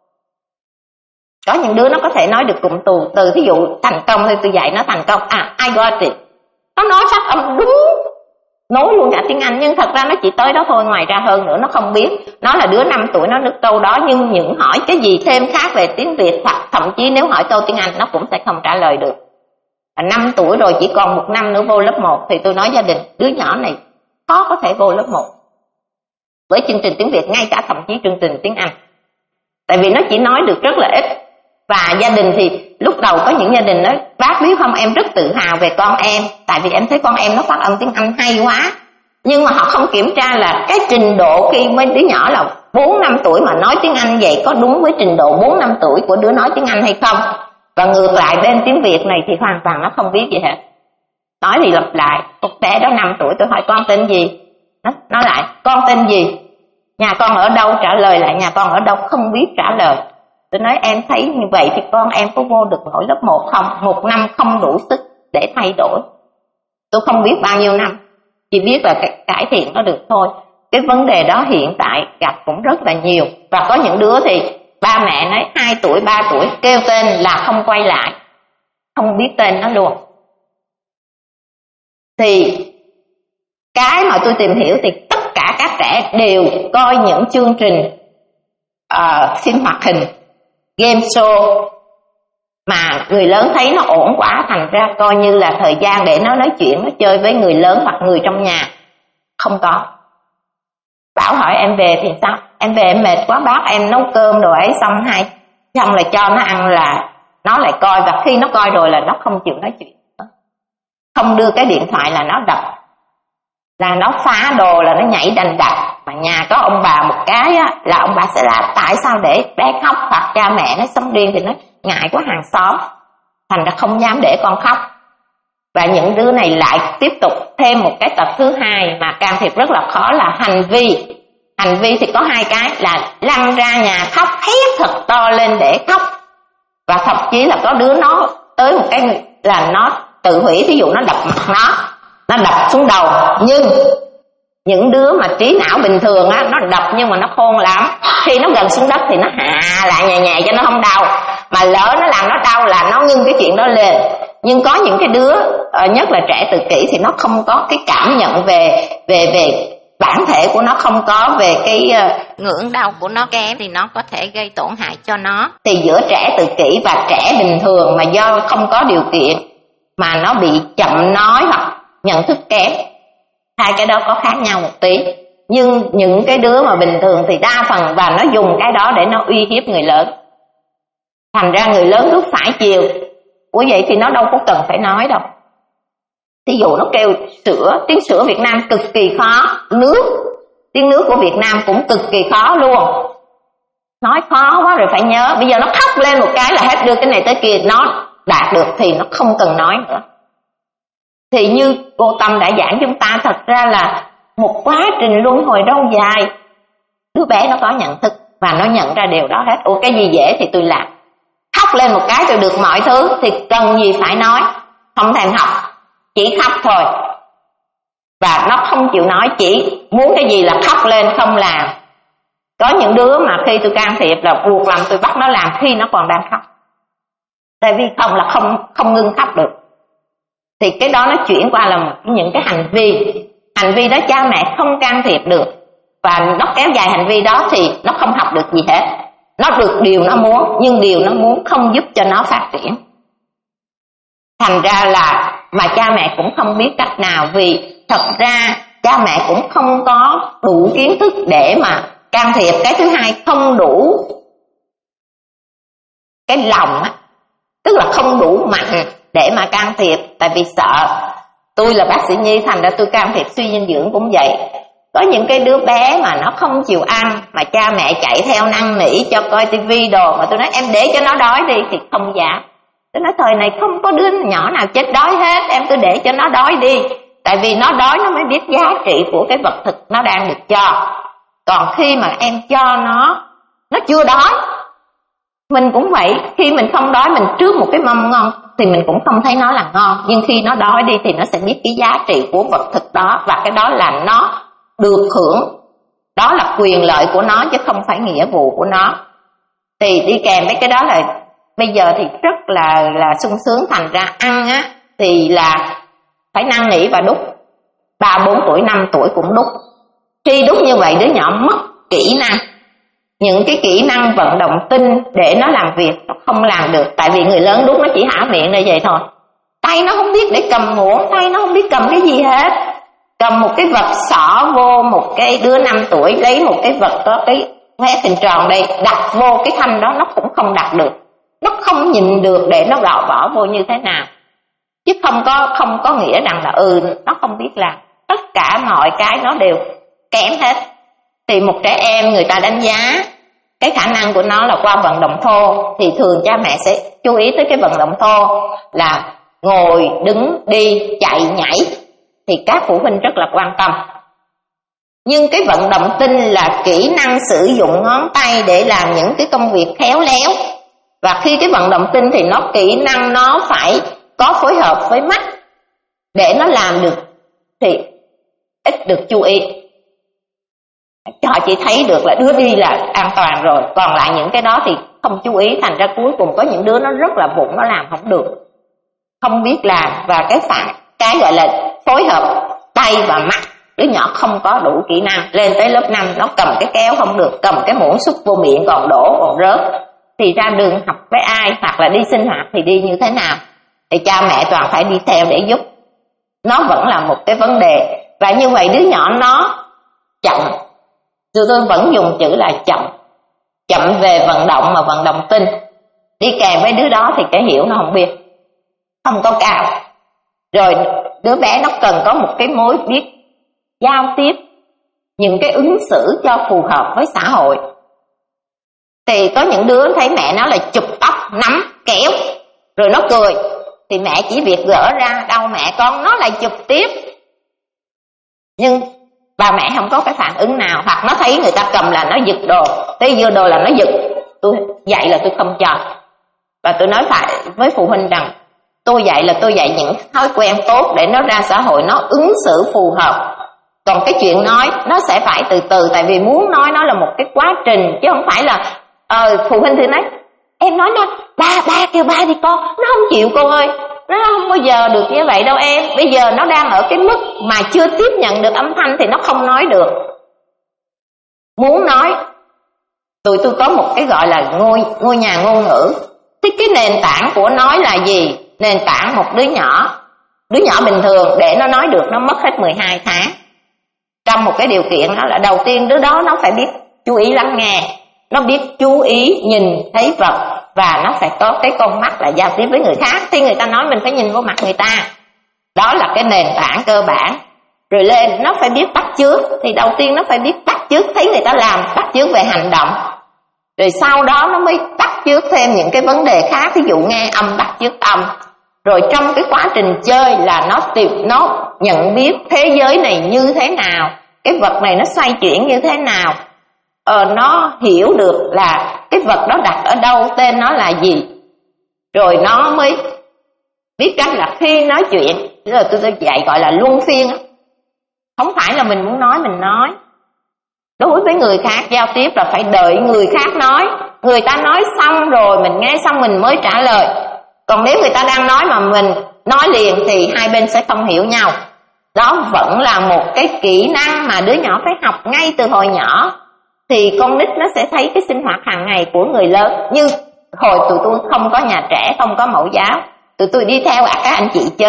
Có những đứa nó có thể nói được cụm từ, từ thí dụ thành công thì tôi dạy nó thành công, à I got it, nó nói phát âm đúng, nói luôn cả tiếng Anh, nhưng thật ra nó chỉ tới đó thôi, ngoài ra hơn nữa nó không biết. Nó là đứa năm tuổi nó được câu đó, nhưng những hỏi cái gì thêm khác về tiếng Việt, hoặc thậm chí nếu hỏi câu tiếng Anh nó cũng sẽ không trả lời được. Năm tuổi rồi, chỉ còn một năm nữa vô lớp một, thì tôi nói gia đình đứa nhỏ này khó có thể vô lớp một với chương trình tiếng Việt, ngay cả thậm chí chương trình tiếng Anh, tại vì nó chỉ nói được rất là ít. Và gia đình thì lúc đầu có những gia đình nói bác biết không, em rất tự hào về con em, tại vì em thấy con em nó phát âm tiếng Anh hay quá. Nhưng mà họ không kiểm tra là cái trình độ khi mấy đứa nhỏ là bốn năm tuổi mà nói tiếng Anh vậy có đúng với trình độ bốn năm tuổi của đứa nói tiếng Anh hay không. Và ngược lại bên tiếng Việt này thì hoàn toàn nó không biết gì hết. Nói thì lặp lại, một bé đó năm tuổi tôi hỏi con tên gì, nó nói lại con tên gì, nhà con ở đâu, trả lời lại nhà con ở đâu, không biết trả lời. Tôi nói em thấy như vậy thì con em có vô được nổi lớp một không? Một năm không đủ sức để thay đổi. Tôi không biết bao nhiêu năm, chỉ biết là cải thiện nó được thôi. Cái vấn đề đó hiện tại gặp cũng rất là nhiều. Và có những đứa thì ba mẹ nói hai tuổi, ba tuổi kêu tên là không quay lại, không biết tên nó luôn. Thì cái mà tôi tìm hiểu thì tất cả các trẻ đều coi những chương trình uh, phim hoạt hình, game show mà người lớn thấy nó ổn quá, thành ra coi như là thời gian để nó nói chuyện, nó chơi với người lớn hoặc người trong nhà. Không có. Bảo hỏi em về thì sao? Em về em mệt quá bác, em nấu cơm đồ ấy xong hay xong là cho nó ăn là nó lại coi, và khi nó coi rồi là nó không chịu nói chuyện. Không đưa cái điện thoại là nó đập, là nó phá đồ, là nó nhảy đành đạch. Mà nhà có ông bà một cái á, là ông bà sẽ là tại sao để bé khóc, hoặc cha mẹ nó sống riêng thì nó ngại quá hàng xóm, thành ra không dám để con khóc. Và những đứa này lại tiếp tục thêm một cái tật thứ hai mà can thiệp rất là khó là hành vi. Hành vi thì có hai cái là lăn ra nhà khóc, hét thật to lên để khóc. Và thậm chí là có đứa nó tới một cái là nó tự hủy, ví dụ nó đập mặt nó, nó đập xuống đầu. Nhưng những đứa mà trí não bình thường á, nó đập nhưng mà nó khôn lắm, khi nó gần xuống đất thì nó hạ lại nhẹ nhẹ cho nó không đau, mà lỡ nó làm nó đau là nó ngưng cái chuyện đó lên. Nhưng có những cái đứa nhất là trẻ tự kỷ thì nó không có cái cảm nhận về về về bản thể của nó, không có về cái uh, ngưỡng đau của nó kém, thì nó có thể gây tổn hại cho nó. Thì giữa trẻ tự kỷ và trẻ bình thường mà do không có điều kiện mà nó bị chậm nói hoặc nhận thức kém, hai cái đó có khác nhau một tí. Nhưng những cái đứa mà bình thường thì đa phần và nó dùng cái đó để nó uy hiếp người lớn, thành ra người lớn cứ phải chiều. Ủa vậy thì nó đâu có cần phải nói đâu. Thí dụ nó kêu sữa, tiếng sữa Việt Nam cực kỳ khó, nước, tiếng nước của Việt Nam cũng cực kỳ khó luôn. Nói khó quá rồi phải nhớ, bây giờ nó khóc lên một cái là hết đưa cái này tới kia, nó đạt được thì nó không cần nói nữa. Thì như cô Tâm đã giảng chúng ta, thật ra là một quá trình luân hồi lâu dài. Đứa bé nó có nhận thức và nó nhận ra điều đó hết. Ủa cái gì dễ thì tôi làm, khóc lên một cái rồi được mọi thứ thì cần gì phải nói, không thèm học, chỉ khóc thôi. Và nó không chịu nói, chỉ muốn cái gì là khóc lên không làm. Có những đứa mà khi tôi can thiệp là buộc làm tôi bắt nó làm khi nó còn đang khóc, tại vì không là không không ngưng khóc được. Thì cái đó nó chuyển qua là những cái hành vi. Hành vi đó cha mẹ không can thiệp được, và nó kéo dài hành vi đó thì nó không học được gì hết. Nó được điều nó muốn, nhưng điều nó muốn không giúp cho nó phát triển. Thành ra là mà cha mẹ cũng không biết cách nào, vì thật ra cha mẹ cũng không có đủ kiến thức để mà can thiệp. Cái thứ hai, không đủ cái lòng á, tức là không đủ mạnh để mà can thiệp, tại vì sợ. Tôi là bác sĩ nhi, thành ra tôi can thiệp suy dinh dưỡng cũng vậy. Có những cái đứa bé mà nó không chịu ăn, mà cha mẹ chạy theo năn nỉ cho coi tivi đồ, mà tôi nói em để cho nó đói đi, thì không dám. Tôi nói thời này không có đứa nhỏ nào chết đói hết, em cứ để cho nó đói đi. Tại vì nó đói nó mới biết giá trị của cái vật thực nó đang được cho. Còn khi mà em cho nó, nó chưa đói, mình cũng vậy. Khi mình không đói, mình trước một cái mâm ngon thì mình cũng không thấy nó là ngon. Nhưng khi nó đói đi thì nó sẽ biết cái giá trị của vật thực đó, và cái đó là nó được hưởng. Đó là quyền lợi của nó chứ không phải nghĩa vụ của nó. Thì đi kèm với cái đó là bây giờ thì rất là là sung sướng, thành ra ăn á thì là phải năn nỉ và đút. Ba bốn tuổi, năm tuổi cũng đút. Khi đút như vậy đứa nhỏ mất kỹ năng, những cái kỹ năng vận động tinh để nó làm việc nó không làm được. Tại vì người lớn đút nó chỉ hả miệng như vậy thôi, tay nó không biết để cầm muỗng, tay nó không biết cầm cái gì hết. Cầm một cái vật xỏ vô một cái đứa năm tuổi, lấy một cái vật có cái mét hình tròn đây, đặt vô cái thanh đó nó cũng không đặt được, nó không nhìn được để nó gõ bỏ vô như thế nào. Chứ không có không có nghĩa rằng là ừ nó không biết làm. Tất cả mọi cái nó đều kém hết. Thì một trẻ em người ta đánh giá cái khả năng của nó là qua vận động thô, thì thường cha mẹ sẽ chú ý tới cái vận động thô là ngồi, đứng, đi, chạy, nhảy, thì các phụ huynh rất là quan tâm. Nhưng cái vận động tinh là kỹ năng sử dụng ngón tay để làm những cái công việc khéo léo. Và khi cái vận động tinh thì nó kỹ năng nó phải có phối hợp với mắt để nó làm được thì ít được chú ý. Họ chỉ thấy được là đứa đi là an toàn rồi, còn lại những cái đó thì không chú ý, thành ra cuối cùng có những đứa nó rất là vụng, nó làm không được, không biết làm. Và cái phản cái gọi là phối hợp tay và mắt, đứa nhỏ không có đủ kỹ năng. Lên tới lớp năm nó cầm cái kéo không được, cầm cái muỗng xúc vô miệng còn đổ còn rớt, thì ra đường học với ai hoặc là đi sinh hoạt thì đi như thế nào, thì cha mẹ toàn phải đi theo để giúp. Nó vẫn là một cái vấn đề. Và như vậy đứa nhỏ nó chậm, tôi tôi vẫn dùng chữ là chậm, chậm về vận động mà vận động tinh. Đi kèm với đứa đó thì cái hiểu nó không biết, không có cao. Rồi đứa bé nó cần có một cái mối biết giao tiếp, những cái ứng xử cho phù hợp với xã hội. Thì có những đứa thấy mẹ nó là chụp tóc, nắm, kéo, rồi nó cười, thì mẹ chỉ việc gỡ ra, đâu mẹ con nó lại chụp tiếp. Nhưng bà mẹ không có cái phản ứng nào, hoặc nó thấy người ta cầm là nó giật đồ, tới giơ đồ là nó giật. Tôi dạy là tôi không cho. Và tôi nói phải với phụ huynh rằng tôi dạy là tôi dạy những thói quen tốt để nó ra xã hội nó ứng xử phù hợp. Còn cái chuyện nói nó sẽ phải từ từ, tại vì muốn nói nó là một cái quá trình, chứ không phải là ờ, phụ huynh thì nói em nói nó ba ba kêu ba đi con, nó không chịu con ơi, nó không bao giờ được như vậy đâu em. Bây giờ nó đang ở cái mức mà chưa tiếp nhận được âm thanh thì nó không nói được. Muốn nói, tụi tôi có một cái gọi là ngôi ngôi nhà ngôn ngữ. Thì cái nền tảng của nói là gì? Nền tảng một đứa nhỏ, đứa nhỏ bình thường để nó nói được nó mất hết mười hai tháng. Trong một cái điều kiện đó là đầu tiên đứa đó nó phải biết chú ý lắng nghe, nó biết chú ý nhìn thấy vật, và nó phải có cái con mắt là giao tiếp với người khác. Khi người ta nói mình phải nhìn vô mặt người ta, đó là cái nền tảng cơ bản. Rồi lên nó phải biết bắt chước, thì đầu tiên nó phải biết bắt chước, thấy người ta làm bắt chước về hành động, rồi sau đó nó mới bắt chước thêm những cái vấn đề khác, ví dụ nghe âm bắt chước âm. Rồi trong cái quá trình chơi là nó tìm nó nhận biết thế giới này như thế nào, cái vật này nó xoay chuyển như thế nào, ờ, nó hiểu được là cái vật đó đặt ở đâu, tên nó là gì. Rồi nó mới biết cách là khi nói chuyện, rồi tôi, tôi dạy gọi là luân phiên. Không phải là mình muốn nói mình nói. Đối với người khác giao tiếp là phải đợi người khác nói, người ta nói xong rồi mình nghe xong mình mới trả lời. Còn nếu người ta đang nói mà mình nói liền thì hai bên sẽ không hiểu nhau. Đó vẫn là một cái kỹ năng mà đứa nhỏ phải học ngay từ hồi nhỏ. Thì con nít nó sẽ thấy cái sinh hoạt hàng ngày của người lớn. Như hồi tụi tôi không có nhà trẻ, không có mẫu giáo, tụi tôi đi theo các anh chị chơi.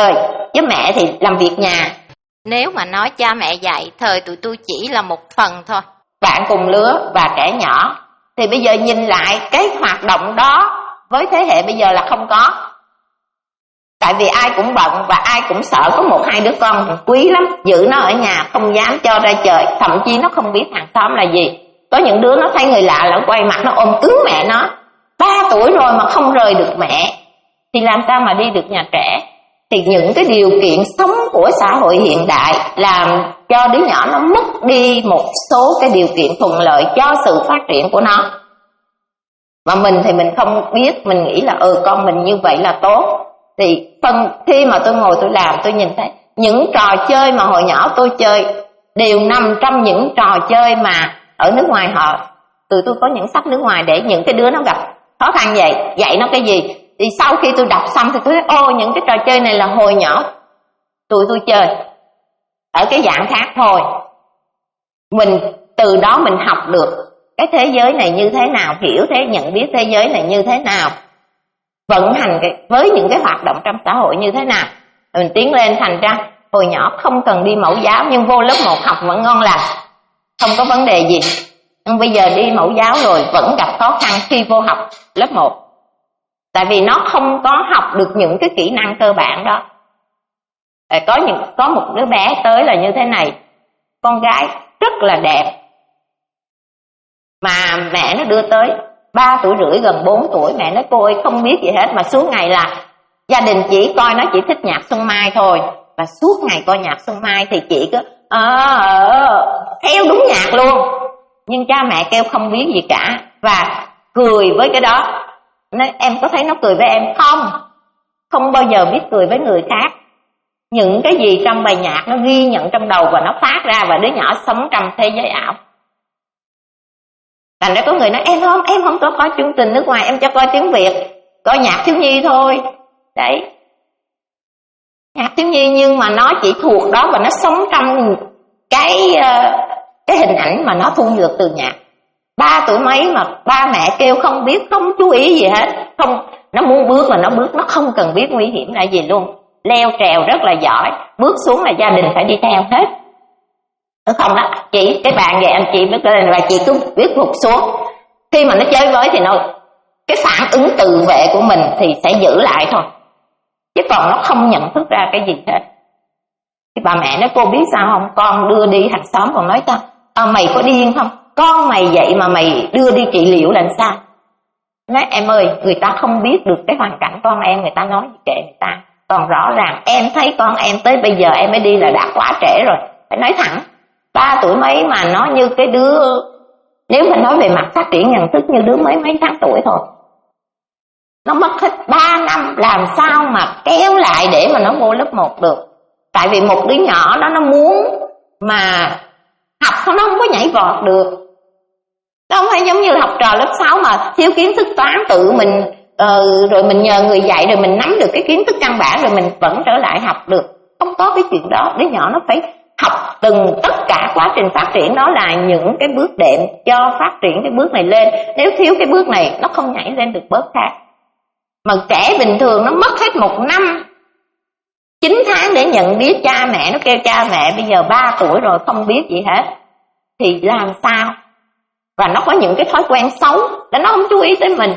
với mẹ thì làm việc nhà. Nếu mà nói cha mẹ dạy, thời tụi tôi chỉ là một phần thôi. Bạn cùng lứa và trẻ nhỏ. Thì bây giờ nhìn lại cái hoạt động đó với thế hệ bây giờ là không có. Tại vì ai cũng bận và ai cũng sợ có một hai đứa con quý lắm, giữ nó ở nhà không dám cho ra trời, thậm chí nó không biết hàng xóm là gì. Có những đứa nó thấy người lạ là quay mặt nó ôm cứng mẹ nó, ba tuổi rồi mà không rời được mẹ, thì làm sao mà đi được nhà trẻ. Thì những cái điều kiện sống của xã hội hiện đại làm cho đứa nhỏ nó mất đi một số cái điều kiện thuận lợi cho sự phát triển của nó. Mà mình thì mình không biết, mình nghĩ là ừ con mình như vậy là tốt. Thì phần khi mà tôi ngồi tôi làm, tôi nhìn thấy những trò chơi mà hồi nhỏ tôi chơi đều nằm trong những trò chơi mà ở nước ngoài họ, tụi tôi có những sách nước ngoài để những cái đứa nó gặp khó khăn vậy, dạy nó cái gì. Thì sau khi tôi đọc xong thì tôi thấy ô, những cái trò chơi này là hồi nhỏ tụi tôi chơi ở cái dạng khác thôi. Mình từ đó mình học được cái thế giới này như thế nào, hiểu thế, nhận biết thế giới này như thế nào, vận hành cái, với những cái hoạt động trong xã hội như thế nào, mình tiến lên. Thành ra hồi nhỏ không cần đi mẫu giáo nhưng vô lớp một học vẫn ngon lành, không có vấn đề gì. Nhưng bây giờ đi mẫu giáo rồi vẫn gặp khó khăn khi vô học lớp một. Tại vì nó không có học được những cái kỹ năng cơ bản đó. Có những có một đứa bé tới là như thế này, con gái rất là đẹp, mà mẹ nó đưa tới ba tuổi rưỡi gần bốn tuổi, mẹ nói cô ơi không biết gì hết, mà suốt ngày là gia đình chỉ coi nó chỉ thích nhạc Xuân Mai thôi, và suốt ngày coi nhạc Xuân Mai thì chị cứ ờ ờ theo đúng nhạc luôn. Nhưng cha mẹ kêu không biết gì cả và cười với cái đó. Nói em có thấy nó cười với em không? Không bao giờ biết cười với người khác. Những cái gì trong bài nhạc nó ghi nhận trong đầu và nó phát ra, và đứa nhỏ sống trong thế giới ảo. Thành ra có người nói em không, em không có coi chương trình nước ngoài, em cho coi tiếng Việt, coi nhạc thiếu nhi thôi. Đấy, nhạc thiếu nhi nhưng mà nó chỉ thuộc đó và nó sống trong cái cái hình ảnh mà nó thu được từ nhạc. Ba tuổi mấy mà ba mẹ kêu không biết, không chú ý gì hết, không, nó muốn bước là nó bước, nó không cần biết nguy hiểm là gì luôn, leo trèo rất là giỏi, bước xuống là gia đình phải đi theo hết. Đúng không đó, chị cái bạn vậy anh chị bước lên và chị cứ viết phục xuống. Khi mà nó chơi với thì nó cái phản ứng tự vệ của mình thì sẽ giữ lại thôi, chứ còn nó không nhận thức ra cái gì hết. Cái bà mẹ nói cô biết sao không, con đưa đi hàng xóm còn nói sao à, mày có điên không, con mày vậy mà mày đưa đi trị liệu làm sao. Nói em ơi, người ta không biết được cái hoàn cảnh con em, người ta nói gì kệ người ta. Còn rõ ràng em thấy con em tới bây giờ em mới đi là đã quá trễ rồi. Phải nói thẳng, ba tuổi mấy mà nó như cái đứa, nếu mà nói về mặt phát triển nhận thức như đứa mấy mấy tháng tuổi thôi. Nó mất hết ba năm làm sao mà kéo lại để mà nó vô lớp một được. Tại vì một đứa nhỏ đó nó muốn mà học nó không có nhảy vọt được. Nó không phải giống như học trò lớp sáu mà thiếu kiến thức toán tự mình uh, rồi mình nhờ người dạy rồi mình nắm được cái kiến thức căn bản rồi mình vẫn trở lại học được. Không có cái chuyện đó. Đứa nhỏ nó phải học từng tất cả quá trình phát triển, đó là những cái bước đệm cho phát triển cái bước này lên. Nếu thiếu cái bước này nó không nhảy lên được bước khác. Mà trẻ bình thường nó mất hết một năm chín tháng để nhận biết cha mẹ. Nó kêu cha mẹ bây giờ ba tuổi rồi không biết gì hết thì làm sao. Và nó có những cái thói quen xấu để nó không chú ý tới mình.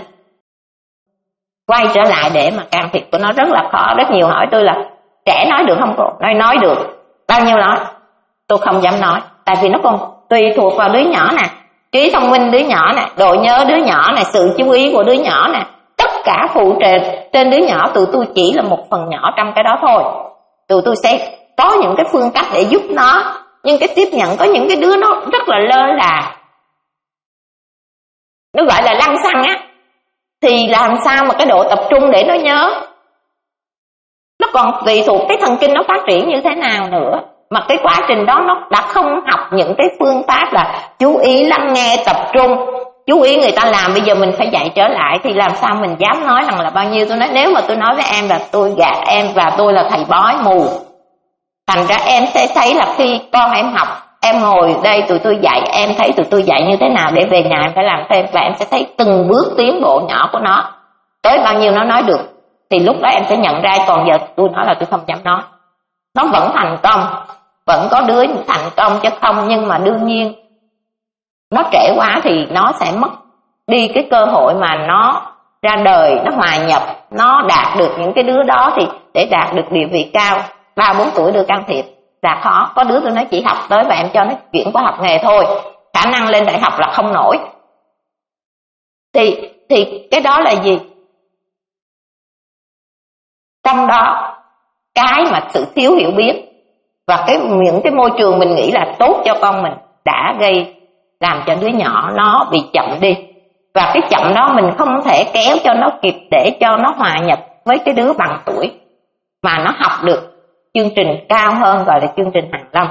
Quay trở lại để mà can thiệp của nó rất là khó. Rất nhiều hỏi tôi là trẻ nói được không cô? Nói nói được. Bao nhiêu nói? Tôi không dám nói. Tại vì nó còn tùy thuộc vào đứa nhỏ nè, trí thông minh đứa nhỏ nè, độ nhớ đứa nhỏ nè, sự chú ý của đứa nhỏ nè. Tất cả phụ trợ trên đứa nhỏ tụi tôi chỉ là một phần nhỏ trong cái đó thôi. Tụi tôi sẽ có những cái phương cách để giúp nó. Nhưng cái tiếp nhận có những cái đứa nó rất là lơ là, nó gọi là lăng xăng á, thì làm sao mà cái độ tập trung để nó nhớ. Nó còn tùy thuộc cái thần kinh nó phát triển như thế nào nữa. Mà cái quá trình đó nó đã không học những cái phương pháp là chú ý, lắng nghe, tập trung. Chú ý người ta làm, bây giờ mình phải dạy trở lại. Thì làm sao mình dám nói rằng là bao nhiêu. Tôi nói nếu mà tôi nói với em là tôi gạt em và tôi là thầy bói mù. Thành ra em sẽ thấy là khi con em học, em ngồi đây tụi tôi dạy, em thấy tụi tôi dạy như thế nào để về nhà em phải làm thêm. Và em sẽ thấy từng bước tiến bộ nhỏ của nó, tới bao nhiêu nó nói được. Thì lúc đó em sẽ nhận ra, còn giờ tôi nói là tôi không dám nói. nó vẫn thành công, vẫn có đứa thành công chứ không. Nhưng mà đương nhiên nó trễ quá thì nó sẽ mất đi cái cơ hội mà nó ra đời, nó hòa nhập, nó đạt được những cái đứa đó. Thì để đạt được địa vị cao, ba bốn tuổi đưa can thiệp là khó. Có đứa tôi nói chỉ học tới và em cho nó chuyển qua học nghề thôi, khả năng lên đại học là không nổi. Thì, thì cái đó là gì? Trong đó cái mà sự thiếu hiểu biết và cái những cái môi trường mình nghĩ là tốt cho con mình đã gây làm cho đứa nhỏ nó bị chậm đi. Và cái chậm đó mình không thể kéo cho nó kịp để cho nó hòa nhập với cái đứa bằng tuổi mà nó học được chương trình cao hơn, gọi là chương trình hàn lâm.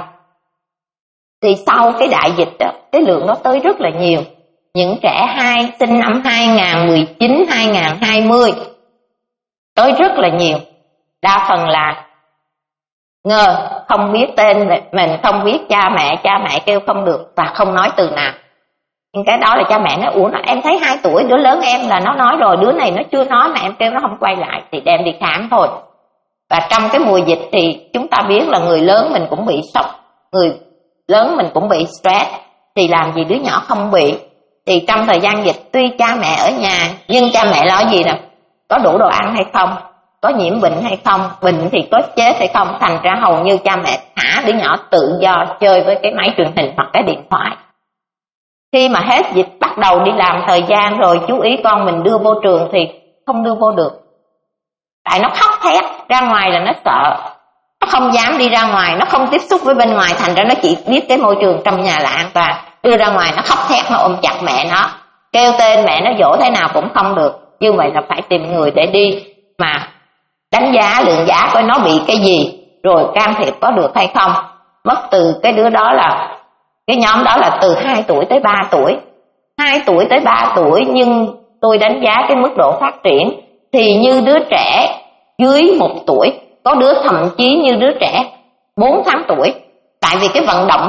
Thì sau cái đại dịch đó, cái lượng nó tới rất là nhiều. Những trẻ hai sinh năm hai không một chín, hai không hai không tới rất là nhiều. Đa phần là ngơ, không biết tên mình, không biết cha mẹ, cha mẹ kêu không được và không nói từ nào. Nhưng cái đó là cha mẹ nói, ủa em thấy hai tuổi đứa lớn em là nó nói rồi, đứa này nó chưa nói mà em kêu nó không quay lại, thì đem đi khám thôi. Và trong cái mùa dịch thì chúng ta biết là người lớn mình cũng bị sốc, người lớn mình cũng bị stress, thì làm gì đứa nhỏ không bị. Thì trong thời gian dịch tuy cha mẹ ở nhà nhưng cha mẹ lo gì nè, có đủ đồ ăn hay không, có nhiễm bệnh hay không, bệnh thì có chết hay không. Thành ra hầu như cha mẹ thả đứa nhỏ tự do chơi với cái máy truyền hình hoặc cái điện thoại. Khi mà hết dịch bắt đầu đi làm thời gian rồi chú ý con mình đưa vô trường thì không đưa vô được. Tại nó khóc thét, ra ngoài là nó sợ, nó không dám đi ra ngoài, nó không tiếp xúc với bên ngoài. Thành ra nó chỉ biết cái môi trường trong nhà là an toàn. Đưa ra ngoài nó khóc thét, nó ôm chặt mẹ nó, kêu tên mẹ nó dỗ thế nào cũng không được. Như vậy là phải tìm người để đi mà đánh giá, lượng giá coi nó bị cái gì, rồi can thiệp có được hay không. Mất từ cái đứa đó là, cái nhóm đó là từ hai tuổi tới ba tuổi. hai tuổi tới ba tuổi, nhưng tôi đánh giá cái mức độ phát triển thì như đứa trẻ dưới một tuổi, có đứa thậm chí như đứa trẻ bốn tháng tuổi. Tại vì cái vận động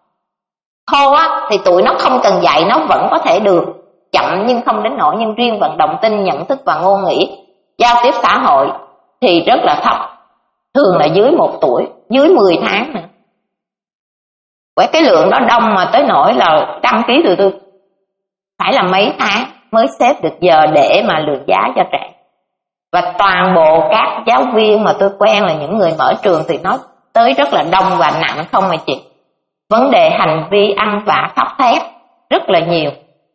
khô á, thì tụi nó không cần dạy nó vẫn có thể được, chậm nhưng không đến nỗi. Nhưng riêng vận động tinh, nhận thức và ngôn ngữ, giao tiếp xã hội thì rất là thấp, thường là dưới một tuổi, dưới mười tháng nữa. Với cái lượng đó đông mà tới nỗi là đăng ký tụi tôi phải là mấy tháng mới xếp được giờ để mà lượng giá cho trẻ. Và toàn bộ các giáo viên mà tôi quen là những người mở trường thì nói tới rất là đông và nặng không mà chị. Vấn đề hành vi ăn vạ khóc thét rất là nhiều.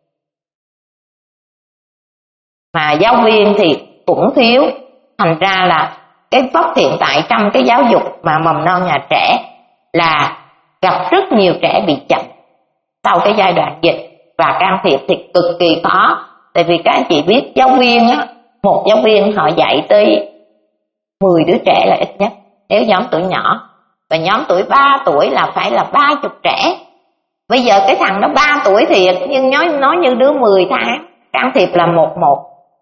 Mà giáo viên thì cũng thiếu. Thành ra là cái vóc hiện tại trong cái giáo dục mà mầm non nhà trẻ là gặp rất nhiều trẻ bị chậm sau cái giai đoạn dịch, và can thiệp thì cực kỳ khó. Tại vì các anh chị biết giáo viên á, một giáo viên họ dạy tới mười đứa trẻ là ít nhất nếu nhóm tuổi nhỏ, và nhóm tuổi ba tuổi là phải là ba mươi trẻ. Bây giờ cái thằng nó ba tuổi thì nhưng nói, nói như đứa mười tháng, can thiệp là một một.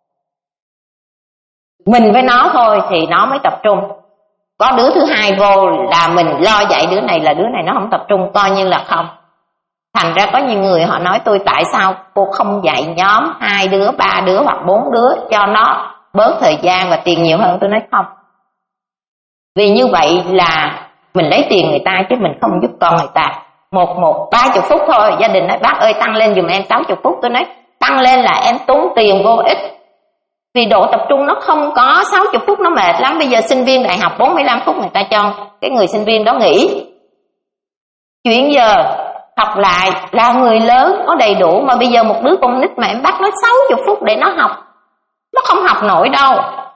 Mình với nó thôi thì nó mới tập trung. Có đứa thứ hai vô là mình lo dạy đứa này là đứa này nó không tập trung, coi như là không. Thành ra có nhiều người họ nói tôi tại sao cô không dạy nhóm hai đứa, ba đứa hoặc bốn đứa cho nó bớt thời gian và tiền nhiều hơn. Tôi nói không. Vì như vậy là mình lấy tiền người ta chứ mình không giúp con người ta. Một một ba chục phút thôi, gia đình nói bác ơi tăng lên dùm em sáu chục phút. Tôi nói tăng lên là em tốn tiền vô ích. Vì độ tập trung nó không có, sáu mươi phút nó mệt lắm. Bây giờ sinh viên đại học bốn mươi lăm phút người ta cho cái người sinh viên đó nghỉ. Chuyện giờ học lại là người lớn có đầy đủ. Mà bây giờ một đứa con nít mà em bắt nó sáu mươi phút để nó học, nó không học nổi đâu.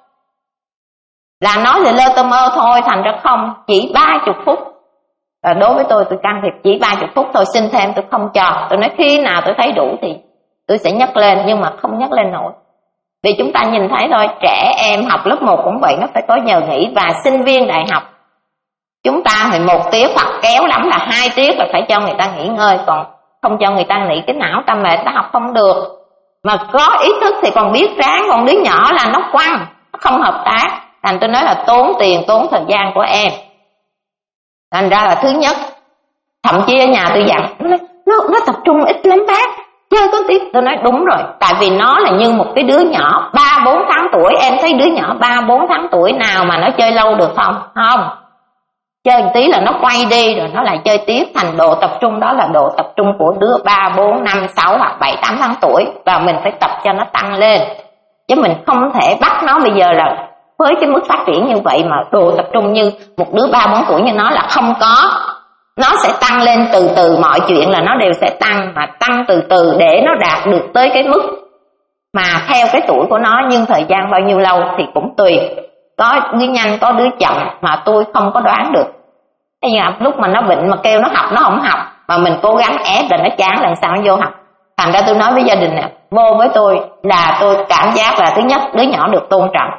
Là nói là lơ tơ mơ thôi. Thành ra không, chỉ ba mươi phút. Và đối với tôi, tôi can thiệp chỉ ba mươi phút thôi, xin thêm tôi không cho. Tôi nói khi nào tôi thấy đủ thì tôi sẽ nhắc lên, nhưng mà không nhắc lên nổi. Vì chúng ta nhìn thấy thôi, trẻ em học lớp một cũng vậy, nó phải có giờ nghỉ. Và sinh viên đại học chúng ta thì một tiết hoặc kéo lắm là hai tiết là phải cho người ta nghỉ ngơi. Còn không cho người ta nghỉ cái não ta mệt, ta học không được. Mà có ý thức thì còn biết ráng, còn đứa nhỏ là nó quăng, nó không hợp tác. Thành tôi nói là tốn tiền, tốn thời gian của em. Thành ra là thứ nhất, thậm chí ở nhà tôi dặn nó, nó, nó tập trung ít lắm bác, chơi có tiếp. Tôi nói đúng rồi, tại vì nó là như một cái đứa nhỏ ba bốn tháng tuổi. Em thấy đứa nhỏ ba bốn tháng tuổi nào mà nó chơi lâu được không? Không. chơi một tí là nó quay đi rồi nó lại chơi tiếp, thành độ tập trung đó là độ tập trung của đứa ba, bốn, năm, sáu hoặc bảy, tám tháng tuổi, và mình phải tập cho nó tăng lên. Chứ mình không thể bắt nó bây giờ là với cái mức phát triển như vậy mà độ tập trung như một đứa ba, bốn tuổi như nó là không có. Nó sẽ tăng lên từ từ, mọi chuyện là nó đều sẽ tăng, mà tăng từ từ để nó đạt được tới cái mức mà theo cái tuổi của nó, nhưng thời gian bao nhiêu lâu thì cũng tùy. Có đứa nhanh, có đứa chậm mà tôi không có đoán được. Bây giờ lúc mà nó bệnh mà kêu nó học nó không học, mà mình cố gắng ép là nó chán, lần sau nó vô học. Thành ra tôi nói với gia đình nè, vô với tôi là tôi cảm giác là thứ nhất đứa nhỏ được tôn trọng.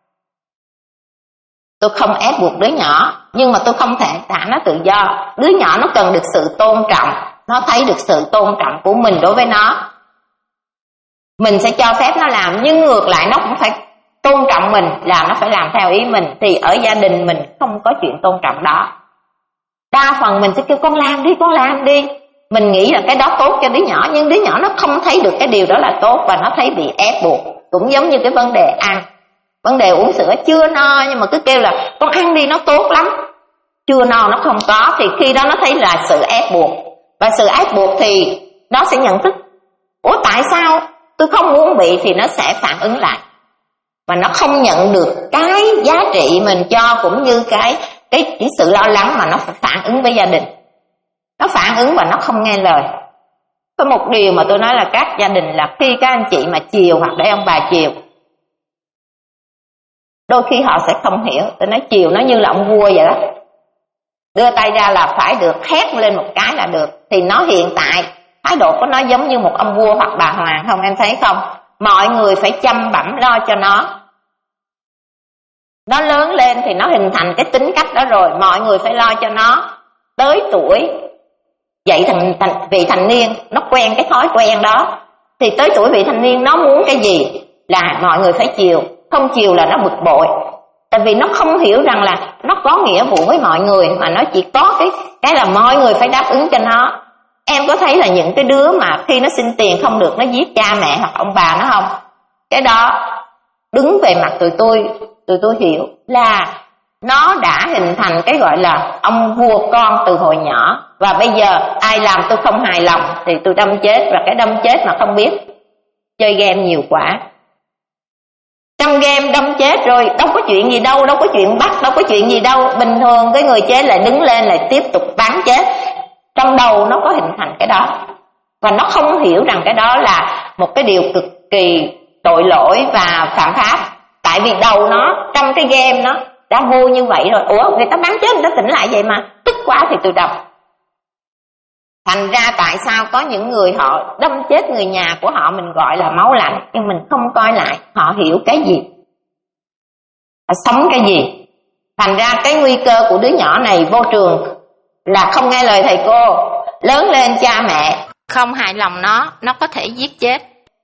Tôi không ép buộc đứa nhỏ, nhưng mà tôi không thể thả nó tự do. Đứa nhỏ nó cần được sự tôn trọng, nó thấy được sự tôn trọng của mình đối với nó. Mình sẽ cho phép nó làm, nhưng ngược lại nó cũng phải tôn trọng mình, là nó phải làm theo ý mình. Thì ở gia đình mình không có chuyện tôn trọng đó. Đa phần mình sẽ kêu con làm đi, con làm đi. Mình nghĩ là cái đó tốt cho đứa nhỏ, nhưng đứa nhỏ nó không thấy được cái điều đó là tốt, và nó thấy bị ép buộc. Cũng giống như cái vấn đề ăn, vấn đề uống sữa, chưa no nhưng mà cứ kêu là con ăn đi nó tốt lắm. Chưa no nó không có, thì khi đó nó thấy là sự ép buộc. Và sự ép buộc thì nó sẽ nhận thức, ủa tại sao tôi không muốn bị, thì nó sẽ phản ứng lại. Và nó không nhận được cái giá trị mình cho, cũng như cái, cái, cái sự lo lắng mà nó phản ứng với gia đình. Nó phản ứng và nó không nghe lời. Có một điều mà tôi nói là các gia đình là khi các anh chị mà chiều hoặc để ông bà chiều, đôi khi họ sẽ không hiểu. Tôi nói chiều nó như là ông vua vậy đó, đưa tay ra là phải được, hét lên một cái là được. Thì nó hiện tại thái độ của nó giống như một ông vua hoặc bà hoàng không, em thấy không? Mọi người phải chăm bẵm lo cho nó. Nó lớn lên thì nó hình thành cái tính cách đó rồi, mọi người phải lo cho nó. Tới tuổi dậy thành, thành vị thành niên, nó quen cái thói quen đó. Thì tới tuổi vị thành niên nó muốn cái gì là mọi người phải chiều, không chiều là nó bực bội. Tại vì nó không hiểu rằng là nó có nghĩa vụ với mọi người, mà nó chỉ có cái, cái là mọi người phải đáp ứng cho nó. Em có thấy là những cái đứa mà khi nó xin tiền không được, nó giết cha mẹ hoặc ông bà nó không? Cái đó đứng về mặt tụi tôi, tụi tôi hiểu là nó đã hình thành cái gọi là ông vua con từ hồi nhỏ. Và bây giờ ai làm tôi không hài lòng thì tôi đâm chết, và cái đâm chết mà không biết, chơi game nhiều quá. Trong game đâm chết rồi, đâu có chuyện gì đâu, đâu có chuyện bắt, đâu có chuyện gì đâu. Bình thường cái người chết lại đứng lên lại tiếp tục bắn chết. Trong đầu nó có hình thành cái đó, và nó không hiểu rằng cái đó là một cái điều cực kỳ tội lỗi và phạm pháp. Tại vì đầu nó trong cái game nó đã vô như vậy rồi. Ủa người ta bắn chết người ta tỉnh lại vậy mà, tức quá thì tôi đâm. Thành ra tại sao có những người họ đâm chết người nhà của họ, mình gọi là máu lạnh, nhưng mình không coi lại họ hiểu cái gì, họ sống cái gì. Thành ra cái nguy cơ của đứa nhỏ này vô trường là không nghe lời thầy cô, lớn lên cha mẹ không hài lòng nó, nó có thể giết chết,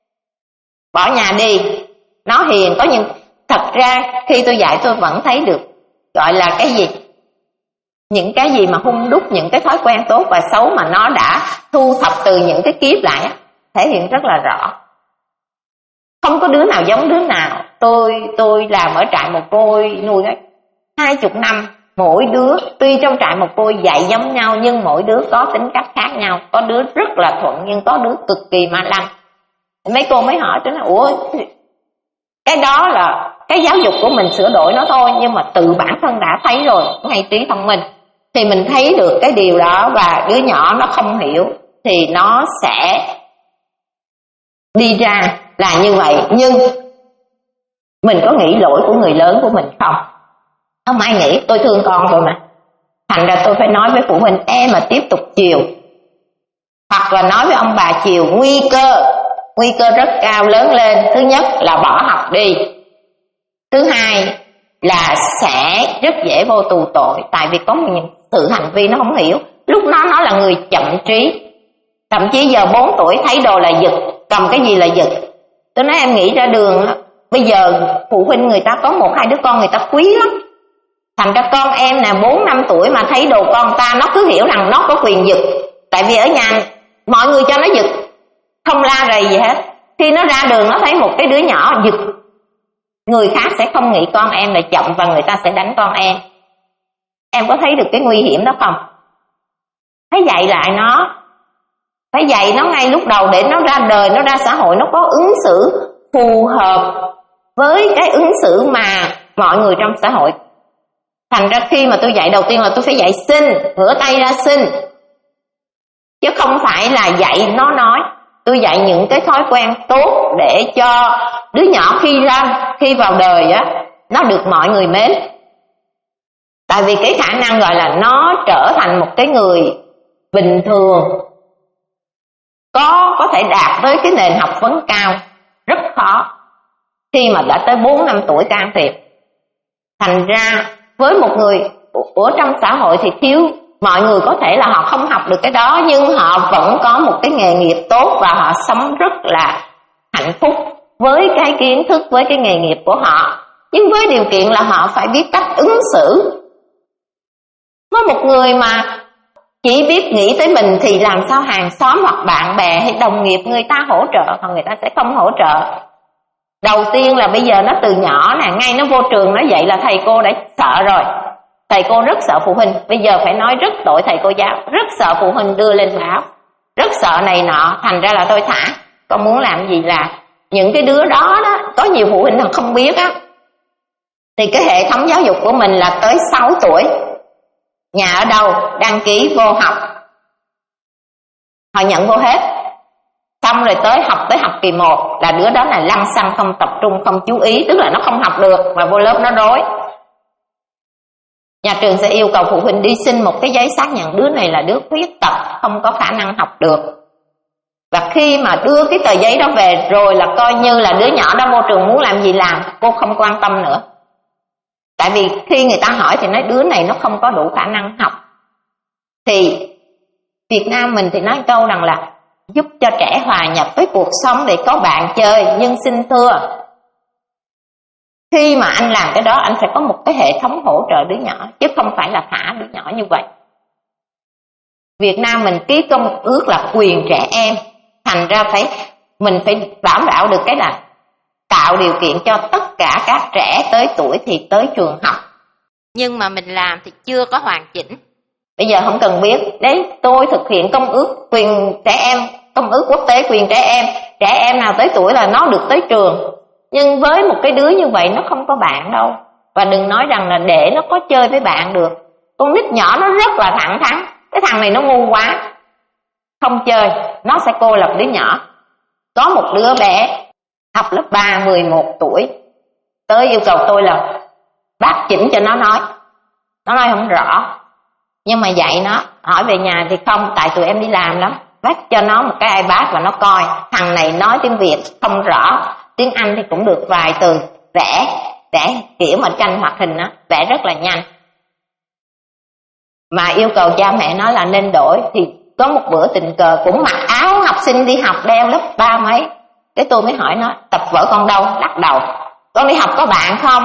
bỏ nhà đi. Nó hiền, có những, thật ra khi tôi dạy tôi vẫn thấy được gọi là cái gì, những cái gì mà hung đúc, những cái thói quen tốt và xấu mà nó đã thu thập từ những cái kiếp lại, thể hiện rất là rõ. Không có đứa nào giống đứa nào. Tôi tôi làm ở trại mồ côi nuôi ấy, hai chục năm, mỗi đứa tuy trong trại mồ côi dạy giống nhau nhưng mỗi đứa có tính cách khác nhau. Có đứa rất là thuận nhưng có đứa cực kỳ ma lăng. Mấy cô mới hỏi tôi nói, ủa cái đó là cái giáo dục của mình sửa đổi nó thôi, nhưng mà tự bản thân đã thấy rồi, ngay trí thông minh thì mình thấy được cái điều đó. Và đứa nhỏ nó không hiểu thì nó sẽ đi ra là như vậy. Nhưng mình có nghĩ lỗi của người lớn của mình không? Không ai nghĩ, tôi thương con rồi mà. Thành ra tôi phải nói với phụ huynh, em mà tiếp tục chiều hoặc là nói với ông bà chiều, nguy cơ nguy cơ rất cao lớn lên. Thứ nhất là bỏ học đi, thứ hai là sẽ rất dễ vô tù tội. Tại vì có những sự hành vi nó không hiểu. Lúc đó nó là người chậm trí, thậm chí giờ bốn tuổi thấy đồ là giật, cầm cái gì là giật. Tôi nói em nghĩ ra đường, bây giờ phụ huynh người ta có một hai đứa con người ta quý lắm. Thành ra con em nè bốn năm tuổi mà thấy đồ con ta, nó cứ hiểu rằng nó có quyền giật. Tại vì ở nhà mọi người cho nó giật, không la rầy gì hết. Khi nó ra đường nó thấy một cái đứa nhỏ giật, người khác sẽ không nghĩ con em là chậm và người ta sẽ đánh con em. Em có thấy được cái nguy hiểm đó không? Phải dạy lại nó, phải dạy nó ngay lúc đầu để nó ra đời, nó ra xã hội, nó có ứng xử phù hợp với cái ứng xử mà mọi người trong xã hội. Thành ra khi mà tôi dạy, đầu tiên là tôi phải dạy xin, ngửa tay ra xin, chứ không phải là dạy nó nói. Tôi dạy những cái thói quen tốt để cho đứa nhỏ khi ra, khi vào đời á, nó được mọi người mến. Tại vì cái khả năng gọi là nó trở thành một cái người bình thường, có có thể đạt tới cái nền học vấn cao, rất khó khi mà đã tới bốn năm tuổi can thiệp. Thành ra với một người ở trong xã hội thì thiếu, mọi người có thể là họ không học được cái đó, nhưng họ vẫn có một cái nghề nghiệp tốt và họ sống rất là hạnh phúc với cái kiến thức, với cái nghề nghiệp của họ. Nhưng với điều kiện là họ phải biết cách ứng xử. Với một người mà chỉ biết nghĩ tới mình thì làm sao hàng xóm hoặc bạn bè hay đồng nghiệp người ta hỗ trợ, còn người ta sẽ không hỗ trợ. Đầu tiên là bây giờ nó từ nhỏ nè, ngay nó vô trường nó dạy là thầy cô đã sợ rồi. Thầy cô rất sợ phụ huynh, bây giờ phải nói rất tội thầy cô giáo, rất sợ phụ huynh đưa lên báo, rất sợ này nọ. Thành ra là tôi thả, con muốn làm gì là những cái đứa đó đó, có nhiều phụ huynh không biết á, thì cái hệ thống giáo dục của mình là tới sáu tuổi, nhà ở đâu, đăng ký vô học, họ nhận vô hết. Xong rồi tới học tới học kỳ một là đứa đó là lăng xăng, không tập trung, không chú ý, tức là nó không học được và vô lớp nó rối. Nhà trường sẽ yêu cầu phụ huynh đi xin một cái giấy xác nhận đứa này là đứa khuyết tật, không có khả năng học được. Và khi mà đưa cái tờ giấy đó về rồi là coi như là đứa nhỏ đó vô trường muốn làm gì làm, cô không quan tâm nữa. Tại vì khi người ta hỏi thì nói đứa này nó không có đủ khả năng học. Thì Việt Nam mình thì nói câu rằng là giúp cho trẻ hòa nhập với cuộc sống để có bạn chơi. Nhưng xin thưa, khi mà anh làm cái đó anh phải có một cái hệ thống hỗ trợ đứa nhỏ, chứ không phải là thả đứa nhỏ như vậy. Việt Nam mình ký công ước là quyền trẻ em, thành ra phải mình phải đảm bảo được cái là tạo điều kiện cho tất cả các trẻ tới tuổi thì tới trường học. Nhưng mà mình làm thì chưa có hoàn chỉnh. Bây giờ không cần biết, đấy tôi thực hiện công ước quyền trẻ em, công ước quốc tế quyền trẻ em, trẻ em nào tới tuổi là nó được tới trường. Nhưng với một cái đứa như vậy nó không có bạn đâu. Và đừng nói rằng là để nó có chơi với bạn được. Con nít nhỏ nó rất là thẳng thắn, cái thằng này nó ngu quá, không chơi, nó sẽ cô lập đứa nhỏ. Có một đứa bé học lớp ba, mười một tuổi, tới yêu cầu tôi là bác chỉnh cho nó nói. Nó nói không rõ, nhưng mà dạy nó, hỏi về nhà thì không, tại tụi em đi làm lắm. Bác cho nó một cái iPad và nó coi. Thằng này nói tiếng Việt không rõ, tiếng Anh thì cũng được vài từ, vẽ, vẽ kiểu mà tranh hoạt hình á, vẽ rất là nhanh. Mà yêu cầu cha mẹ nó là nên đổi, thì có một bữa tình cờ cũng mặc áo học sinh đi học, đeo lớp ba mấy. Cái tôi mới hỏi nó, tập vở con đâu? Lắc đầu. Con đi học có bạn không?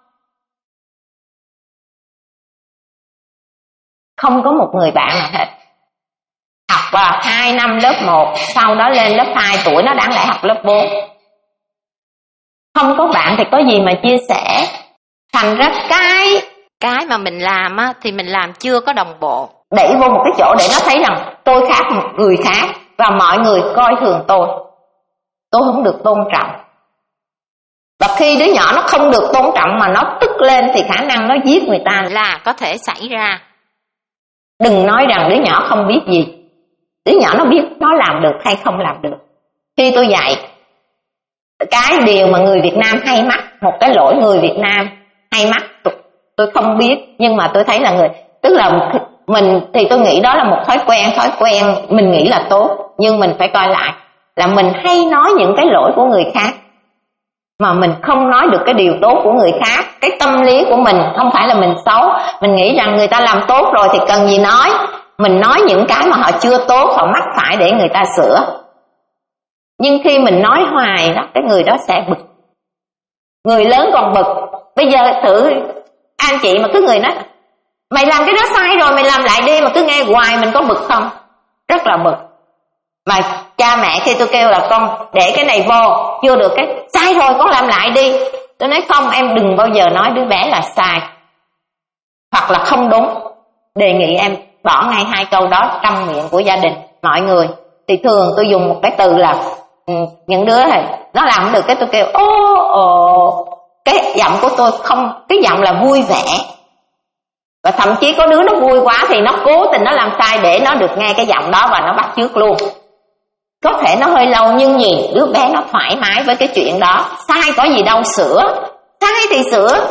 Không có một người bạn nào hết. Học vào hai năm lớp một, sau đó lên lớp hai tuổi nó đáng lẽ học lớp bốn. Không có bạn thì có gì mà chia sẻ. Thành ra cái cái mà mình làm á, thì mình làm chưa có đồng bộ. Đẩy vô một cái chỗ để nó thấy rằng tôi khác một người khác và mọi người coi thường tôi. Tôi không được tôn trọng. Và khi đứa nhỏ nó không được tôn trọng mà nó tức lên thì khả năng nó giết người ta là có thể xảy ra. Đừng nói rằng đứa nhỏ không biết gì. Đứa nhỏ nó biết nó làm được hay không làm được. Khi tôi dạy, cái điều mà người Việt Nam hay mắc, một cái lỗi người Việt Nam hay mắc, tôi, tôi không biết, nhưng mà tôi thấy là người, tức là mình thì tôi nghĩ đó là một thói quen, thói quen mình nghĩ là tốt, nhưng mình phải coi lại là mình hay nói những cái lỗi của người khác mà mình không nói được cái điều tốt của người khác. Cái tâm lý của mình không phải là mình xấu, mình nghĩ rằng người ta làm tốt rồi thì cần gì nói. Mình nói những cái mà họ chưa tốt, họ mắc phải để người ta sửa. Nhưng khi mình nói hoài đó, cái người đó sẽ bực. Người lớn còn bực. Bây giờ thử anh chị mà cứ người nói mày làm cái đó sai rồi, mày làm lại đi, mà cứ nghe hoài, mình có bực không? Rất là bực. Mà cha mẹ khi tôi kêu là con để cái này vô, chưa được cái sai rồi con làm lại đi, tôi nói không, em đừng bao giờ nói đứa bé là sai. hoặc là không đúng, đề nghị em bỏ ngay hai câu đó trong miệng của gia đình mọi người. Thì thường tôi dùng một cái từ là ừ, những đứa này nó làm không được, cái tôi kêu ô ồ, cái giọng của tôi không, cái giọng là vui vẻ, và thậm chí có đứa nó vui quá thì nó cố tình nó làm sai để nó được nghe cái giọng đó và nó bắt chước luôn. Có thể nó hơi lâu nhưng gì đứa bé nó thoải mái với cái chuyện đó, sai có gì đâu sửa, sai thì sửa.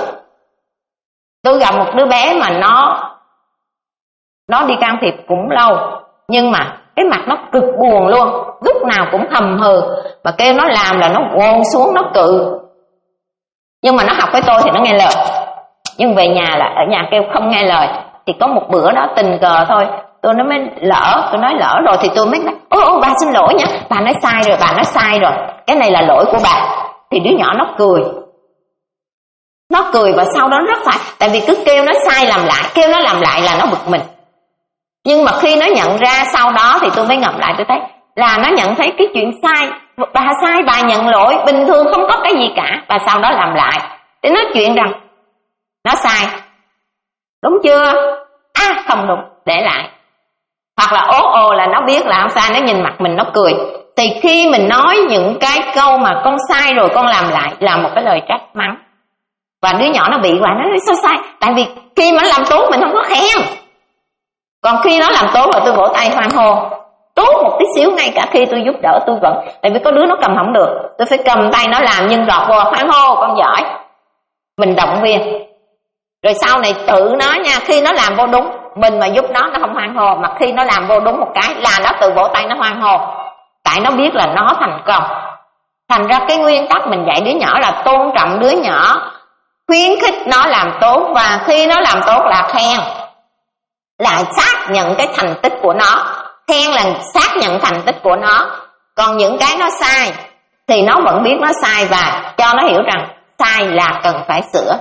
Tôi gặp một đứa bé mà nó nó đi can thiệp cũng lâu, nhưng mà cái mặt nó cực buồn luôn, lúc nào cũng hầm hừ, mà kêu nó làm là nó gồn xuống, nó cự. Nhưng mà nó học với tôi thì nó nghe lời, nhưng về nhà là ở nhà kêu không nghe lời. Thì có một bữa đó tình cờ thôi, tôi nó mới lỡ, tôi nói lỡ rồi thì tôi mới nói ô ô bà xin lỗi nha, bà nói sai rồi, bà nói sai rồi, cái này là lỗi của bà. Thì đứa nhỏ nó cười, nó cười và sau đó nó rất phải, tại vì cứ kêu nó sai làm lại, kêu nó làm lại là nó bực mình. Nhưng mà khi nó nhận ra sau đó thì tôi mới ngậm lại, tôi thấy là nó nhận thấy cái chuyện sai, bà sai bà nhận lỗi, bình thường không có cái gì cả, và sau đó làm lại để nói chuyện rằng nó sai, đúng chưa? À không đúng, để lại. Hoặc là ố ồ là nó biết là không sai, nó nhìn mặt mình nó cười. Thì khi mình nói những cái câu mà con sai rồi con làm lại là một cái lời trách mắng, và đứa nhỏ nó bị hoài, nó nói sao sai, tại vì khi mà nó làm tốt mình không có khen, còn khi nó làm tốt là tôi vỗ tay hoan hô, tốt một tí xíu, ngay cả khi tôi giúp đỡ tôi vẫn, tại vì có đứa nó cầm không được, tôi phải cầm tay nó làm nhưng gọt vô hoan hô con giỏi, mình động viên. Rồi sau này tự nó nha, khi nó làm vô đúng, mình mà giúp nó nó không hoan hô, mà khi nó làm vô đúng một cái là nó tự vỗ tay nó hoan hô, tại nó biết là nó thành công. Thành ra cái nguyên tắc mình dạy đứa nhỏ là tôn trọng đứa nhỏ, khuyến khích nó làm tốt, và khi nó làm tốt là khen, là xác nhận cái thành tích của nó, khen là xác nhận thành tích của nó. Còn những cái nó sai thì nó vẫn biết nó sai, và cho nó hiểu rằng sai là cần phải sửa.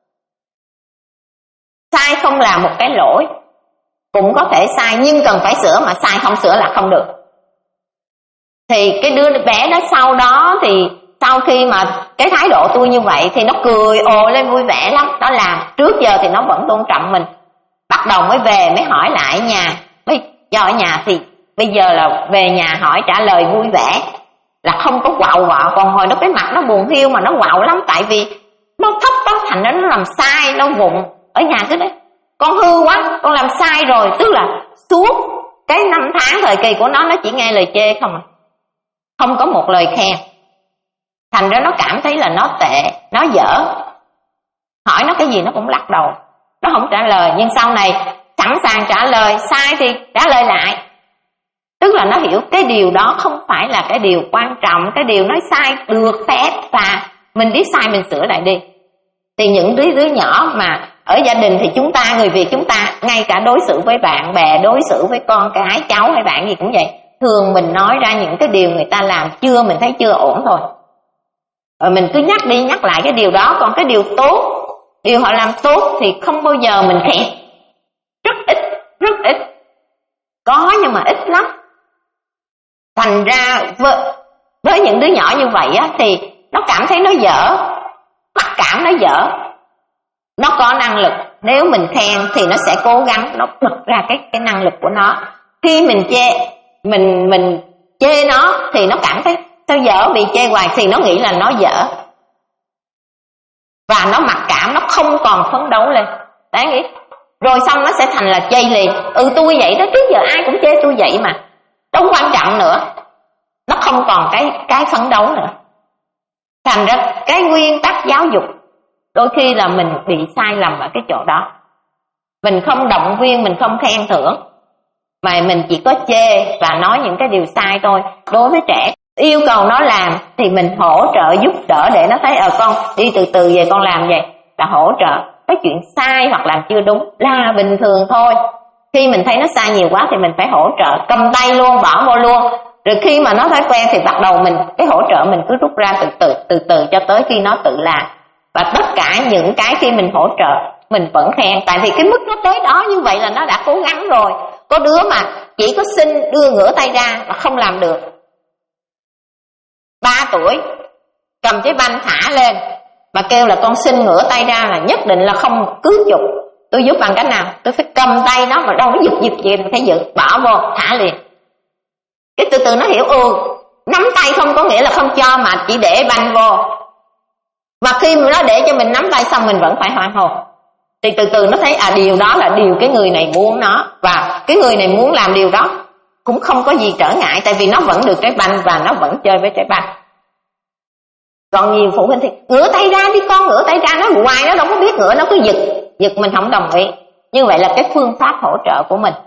Sai không là một cái lỗi, cũng có thể sai nhưng cần phải sửa, mà sai không sửa là không được. Thì cái đứa bé đó sau đó thì sau khi mà cái thái độ tôi như vậy thì nó cười ồ lên vui vẻ lắm, nó làm. Trước giờ thì nó vẫn tôn trọng mình, bắt đầu mới về mới hỏi lại nhà, mới do ở nhà thì bây giờ là về nhà hỏi trả lời vui vẻ, là không có quạo quạo. Còn hồi đó cái mặt nó buồn hiu mà nó quạo lắm, tại vì nó thấp đó, thành ra nó làm sai, nó vụng. Ở nhà cứ đấy, con hư quá, con làm sai rồi, tức là suốt cái năm tháng thời kỳ của nó nó chỉ nghe lời chê không à, không có một lời khen. Thành ra nó cảm thấy là nó tệ, nó dở, hỏi nó cái gì nó cũng lắc đầu, nó không trả lời. Nhưng sau này sẵn sàng trả lời, sai thì trả lời lại, tức là nó hiểu cái điều đó không phải là cái điều quan trọng, cái điều nói sai được phép, và mình biết sai mình sửa lại đi. Thì những đứa đứa nhỏ mà ở gia đình thì chúng ta, người Việt chúng ta, ngay cả đối xử với bạn bè, đối xử với con cái, cháu hay bạn gì cũng vậy, thường mình nói ra những cái điều người ta làm chưa, mình thấy chưa ổn thôi, rồi mình cứ nhắc đi nhắc lại cái điều đó. Còn cái điều tốt, điều họ làm tốt thì không bao giờ mình khen, rất ít, rất ít, có nhưng mà ít lắm. Thành ra với, với những đứa nhỏ như vậy á, thì nó cảm thấy nó dở, mặc cảm nó dở, nó có năng lực, nếu mình khen thì nó sẽ cố gắng, nó bật ra cái cái năng lực của nó. Khi mình chê, mình mình chê nó thì nó cảm thấy sao dở, bị chê hoài thì nó nghĩ là nó dở, và nó mặc cảm, nó không còn phấn đấu lên. Đáng nghĩ rồi xong nó sẽ thành là chê liền, ừ tôi vậy đó, trước giờ ai cũng chê tôi vậy mà, đâu quan trọng nữa, nó không còn cái cái phấn đấu nữa. Thành ra cái nguyên tắc giáo dục đôi khi là mình bị sai lầm ở cái chỗ đó, mình không động viên, mình không khen thưởng, mà mình chỉ có chê và nói những cái điều sai thôi. Đối với trẻ, yêu cầu nó làm thì mình hỗ trợ giúp đỡ để nó thấy ờ con đi từ từ về, con làm vậy là hỗ trợ. Cái chuyện sai hoặc làm chưa đúng là bình thường thôi. Khi mình thấy nó sai nhiều quá thì mình phải hỗ trợ, cầm tay luôn, bỏ vô luôn. Rồi khi mà nó thói quen thì bắt đầu mình, cái hỗ trợ mình cứ rút ra từ từ, từ từ cho tới khi nó tự làm. Và tất cả những cái khi mình hỗ trợ mình vẫn khen, tại vì cái mức nó tới đó như vậy là nó đã cố gắng rồi. Có đứa mà chỉ có xin đưa ngửa tay ra mà không làm được, ba tuổi cầm trái banh thả lên mà kêu là con xin ngửa tay ra là nhất định là không, cứ chụp tôi giúp bằng cách nào? Tôi phải cầm tay nó, mà đâu nó giật giật gì mình phải giật, bỏ vô thả liền. Cái từ từ nó hiểu, ừ nắm tay không có nghĩa là không cho, mà chỉ để banh vô. Và khi mà nó để cho mình nắm tay xong mình vẫn phải hoàn hồn, thì từ từ nó thấy à điều đó là điều cái người này muốn nó, và cái người này muốn làm điều đó cũng không có gì trở ngại, tại vì nó vẫn được trái banh và nó vẫn chơi với trái banh. Còn nhiều phụ huynh thì ngửa tay ra đi con, ngửa tay ra, nó hoài nó đâu có biết ngửa, nó cứ giật giật mình không đồng ý. Như vậy là cái phương pháp hỗ trợ của mình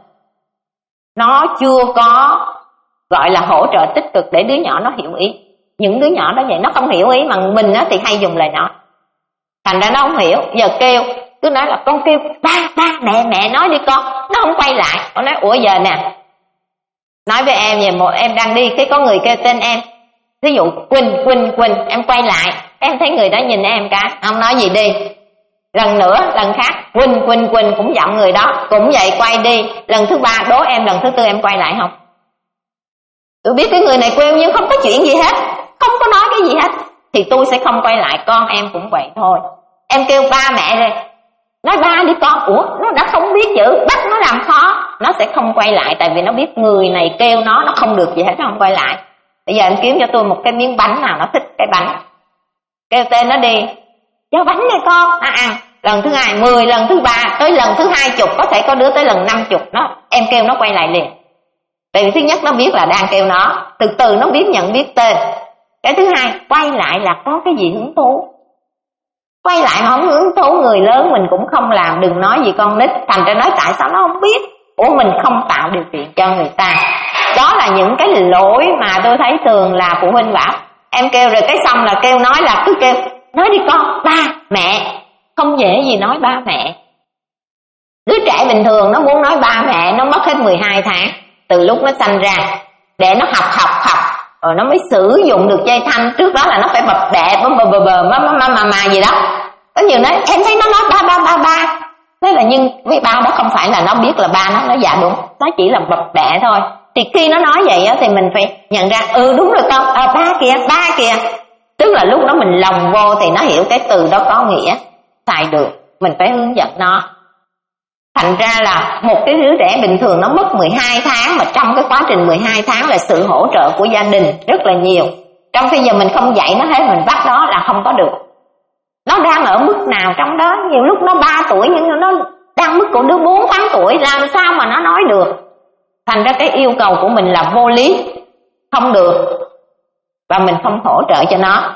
nó chưa có gọi là hỗ trợ tích cực để đứa nhỏ nó hiểu ý. Những đứa nhỏ đó vậy nó không hiểu ý, mà mình á thì hay dùng lời nói, thành ra nó không hiểu. Giờ kêu cứ nói là con kêu ba ba mẹ mẹ nói đi con, nó không quay lại. Con nói ủa giờ nè, nói với em về một em đang đi, cái có người kêu tên em, ví dụ Quỳnh Quỳnh Quỳnh, em quay lại em thấy người đó nhìn em cái không nói gì đi. Lần nữa lần khác Quỳnh Quỳnh Quỳnh cũng giọng người đó, cũng vậy quay đi. Lần thứ ba đố em lần thứ tư em quay lại không? Tôi biết cái người này quên nhưng không có chuyện gì hết, không có nói cái gì hết, thì tôi sẽ không quay lại. Con em cũng vậy thôi, em kêu ba mẹ rồi nói ba đi con, ủa nó đã không biết chữ, bắt nó làm khó, nó sẽ không quay lại, tại vì nó biết người này kêu nó nó không được gì hết, nó không quay lại. Bây giờ em kiếm cho tôi một cái miếng bánh nào nó thích cái bánh, kêu tên nó đi cho bánh này con, nó ăn. Lần thứ hai mười, lần thứ ba tới lần thứ hai chục, có thể có đứa tới lần năm chục, nó em kêu nó quay lại liền. Tại vì thứ nhất nó biết là đang kêu nó, từ từ nó biết nhận biết tên. Cái thứ hai quay lại là có cái gì hứng thú, quay lại mà không hứng thú người lớn mình cũng không làm, đừng nói gì con nít. Thành ra nói tại sao nó không biết, ủa mình không tạo điều kiện cho người ta. Đó là những cái lỗi mà tôi thấy thường là phụ huynh bảo em kêu rồi cái xong là kêu nói là cứ kêu nói đi con ba mẹ, không dễ gì nói ba mẹ. Đứa trẻ bình thường nó muốn nói ba mẹ nó mất hết mười hai tháng từ lúc nó sanh ra để nó học học học rồi nó mới sử dụng được dây thanh. Trước đó là nó phải bập bẹ bờ bờ bờ bờ má má má má gì đó. Có nhiều nói em thấy nó nói ba ba ba ba, thế là nhưng với ba đó không phải là nó biết là ba nó nói dạ đúng, nó chỉ là bập bẹ thôi. Thì khi nó nói vậy á thì mình phải nhận ra ừ đúng rồi con, à, ba kìa ba kìa, tức là lúc đó mình lồng vô thì nó hiểu cái từ đó có nghĩa xài được, mình phải hướng dẫn nó. Thành ra là một cái đứa trẻ bình thường nó mất mười hai tháng, mà trong cái quá trình mười hai tháng là sự hỗ trợ của gia đình rất là nhiều. Trong khi giờ mình không dạy nó hết, mình bắt đó là không có được. Nó đang ở mức nào trong đó, nhiều lúc nó ba tuổi nhưng nó đang mức của đứa bốn tháng tuổi, làm sao mà nó nói được. Thành ra cái yêu cầu của mình là vô lý, không được, và mình không hỗ trợ cho nó.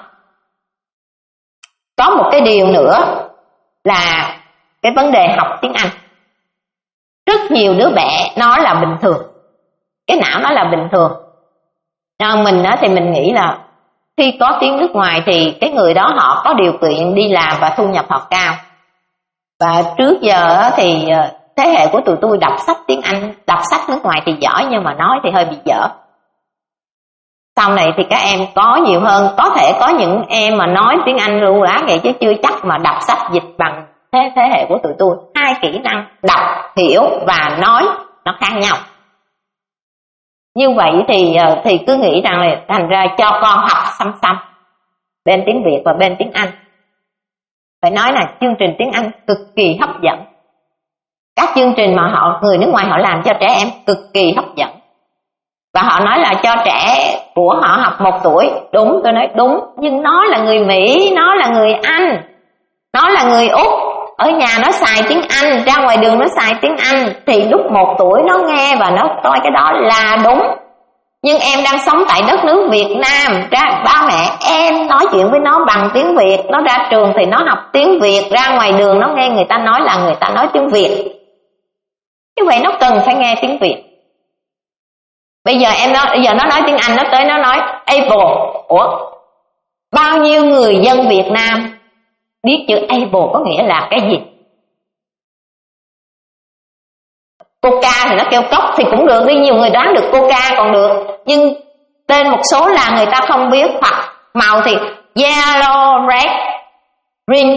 Có một cái điều nữa là cái vấn đề học tiếng Anh. Rất nhiều đứa bé nó là bình thường, cái não nó là bình thường. Nhưng mình á thì mình nghĩ là khi có tiếng nước ngoài thì cái người đó họ có điều kiện đi làm và thu nhập họ cao. Và trước giờ thì thế hệ của tụi tôi đọc sách tiếng Anh, đọc sách nước ngoài thì giỏi nhưng mà nói thì hơi bị dở. Sau này thì các em có nhiều hơn, có thể có những em mà nói tiếng Anh lưu lá vậy chứ chưa chắc mà đọc sách dịch bằng thế thế hệ của tụi tôi. Hai kỹ năng đọc, hiểu và nói nó khác nhau. Như vậy thì thì cứ nghĩ rằng là thành ra cho con học song song bên tiếng Việt và bên tiếng Anh. Phải nói là chương trình tiếng Anh cực kỳ hấp dẫn. Các chương trình mà họ người nước ngoài họ làm cho trẻ em cực kỳ hấp dẫn. Và họ nói là cho trẻ của họ học một tuổi. Đúng, tôi nói đúng. Nhưng nó là người Mỹ, nó là người Anh, nó là người Úc. Ở nhà nó xài tiếng Anh, ra ngoài đường nó xài tiếng Anh. Thì lúc một tuổi nó nghe và nó coi cái đó là đúng. Nhưng em đang sống tại đất nước Việt Nam, ra ba mẹ em nói chuyện với nó bằng tiếng Việt. Nó ra trường thì nó học tiếng Việt, ra ngoài đường nó nghe người ta nói là người ta nói tiếng Việt. Như vậy nó cần phải nghe tiếng Việt. Bây giờ em nói, bây giờ nó nói tiếng Anh, nó tới nó nói able. Ủa, bao nhiêu người dân Việt Nam biết chữ able có nghĩa là cái gì? Coca thì nó kêu cốc thì cũng được đi, nhiều người đoán được Coca còn được. Nhưng tên một số là người ta không biết, hoặc màu thì yellow, red, green.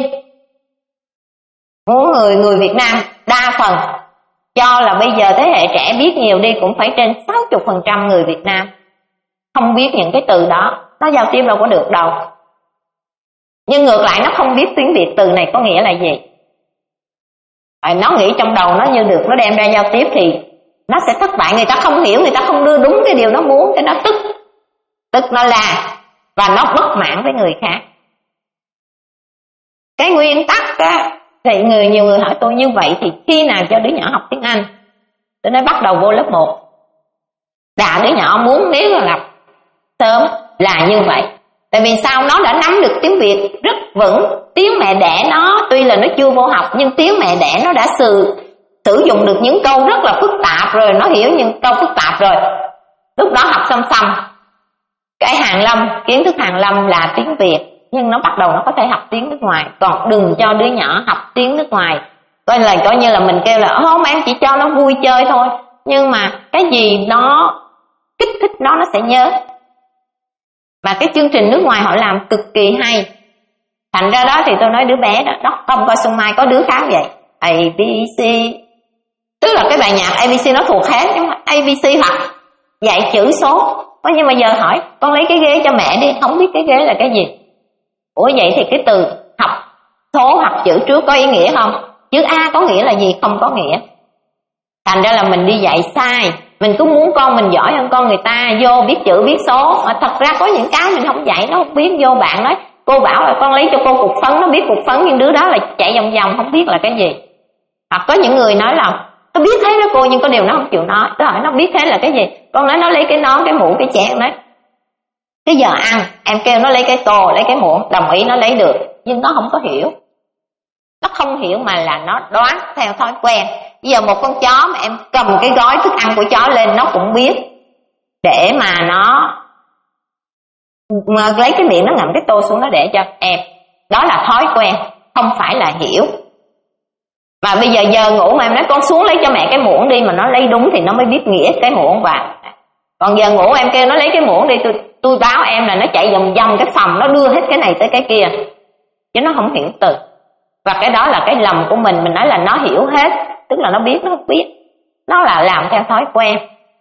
Mỗi người người Việt Nam đa phần cho là bây giờ thế hệ trẻ biết nhiều đi cũng phải trên sáu mươi phần trăm người Việt Nam không biết những cái từ đó, nó giao tiếp đâu có được đâu. Nhưng ngược lại nó không biết tiếng Việt từ này có nghĩa là gì. À, nó nghĩ trong đầu nó như được, nó đem ra giao tiếp thì nó sẽ thất bại. Người ta không hiểu, người ta không đưa đúng cái điều nó muốn, cái nó tức, tức nó la và nó bất mãn với người khác. Cái nguyên tắc á, thì người nhiều người hỏi tôi như vậy thì khi nào cho đứa nhỏ học tiếng Anh? Tôi nói bắt đầu vô lớp một. Đã đứa nhỏ muốn nếu là gặp sớm là như vậy. Tại vì sao? Nó đã nắm được tiếng Việt rất vững. Tiếng mẹ đẻ nó tuy là nó chưa vô học, nhưng tiếng mẹ đẻ nó đã sử, sử dụng được những câu rất là phức tạp rồi, nó hiểu những câu phức tạp rồi. Lúc đó học xong xong cái hàn lâm, kiến thức hàn lâm là tiếng Việt, nhưng nó bắt đầu nó có thể học tiếng nước ngoài. Còn đừng cho đứa nhỏ học tiếng nước ngoài coi là coi như là mình kêu là không, em chỉ cho nó vui chơi thôi, nhưng mà cái gì nó kích thích nó nó sẽ nhớ. Và cái chương trình nước ngoài họ làm cực kỳ hay. Thành ra đó thì tôi nói đứa bé đó, nó không coi Xuân Mai, có đứa khác vậy, A B C, tức là cái bài nhạc A B C nó thuộc hết, nhưng mà A B C hoặc dạy chữ số. Nhưng mà giờ hỏi con lấy cái ghế cho mẹ đi, không biết cái ghế là cái gì. Ủa vậy thì cái từ học số hoặc chữ trước có ý nghĩa không? Chữ A có nghĩa là gì? Không có nghĩa. Thành ra là mình đi dạy sai. Mình cứ muốn con mình giỏi hơn con người ta, vô biết chữ biết số, mà thật ra có những cái mình không dạy nó không biết. Vô bạn nói cô bảo là con lấy cho cô cục phấn, nó biết cục phấn, nhưng đứa đó là chạy vòng vòng không biết là cái gì. Hoặc có những người nói là nó biết thế đó cô, nhưng có điều nó không chịu nói. Tôi hỏi nó biết thế là cái gì? Con nói nó lấy cái nón, cái mũ, cái chén. Nói cái giờ ăn em kêu nó lấy cái tô, lấy cái muỗng, đồng ý nó lấy được, nhưng nó không có hiểu. Nó không hiểu mà là nó đoán theo thói quen. Bây giờ một con chó mà em cầm cái gói thức ăn của chó lên, nó cũng biết để mà nó mà lấy cái miệng nó ngậm cái tô xuống nó để cho em. Đó là thói quen, không phải là hiểu. Và bây giờ giờ ngủ mà em nói con xuống lấy cho mẹ cái muỗng đi, mà nó lấy đúng thì nó mới biết nghĩa cái muỗng. Và còn giờ ngủ em kêu nó lấy cái muỗng đi, tôi tôi báo em là nó chạy vòng vòng cái phòng, nó đưa hết cái này tới cái kia, chứ nó không hiểu từ. Và cái đó là cái lầm của mình. Mình nói là nó hiểu hết, tức là nó biết, nó không biết, nó là làm theo thói quen.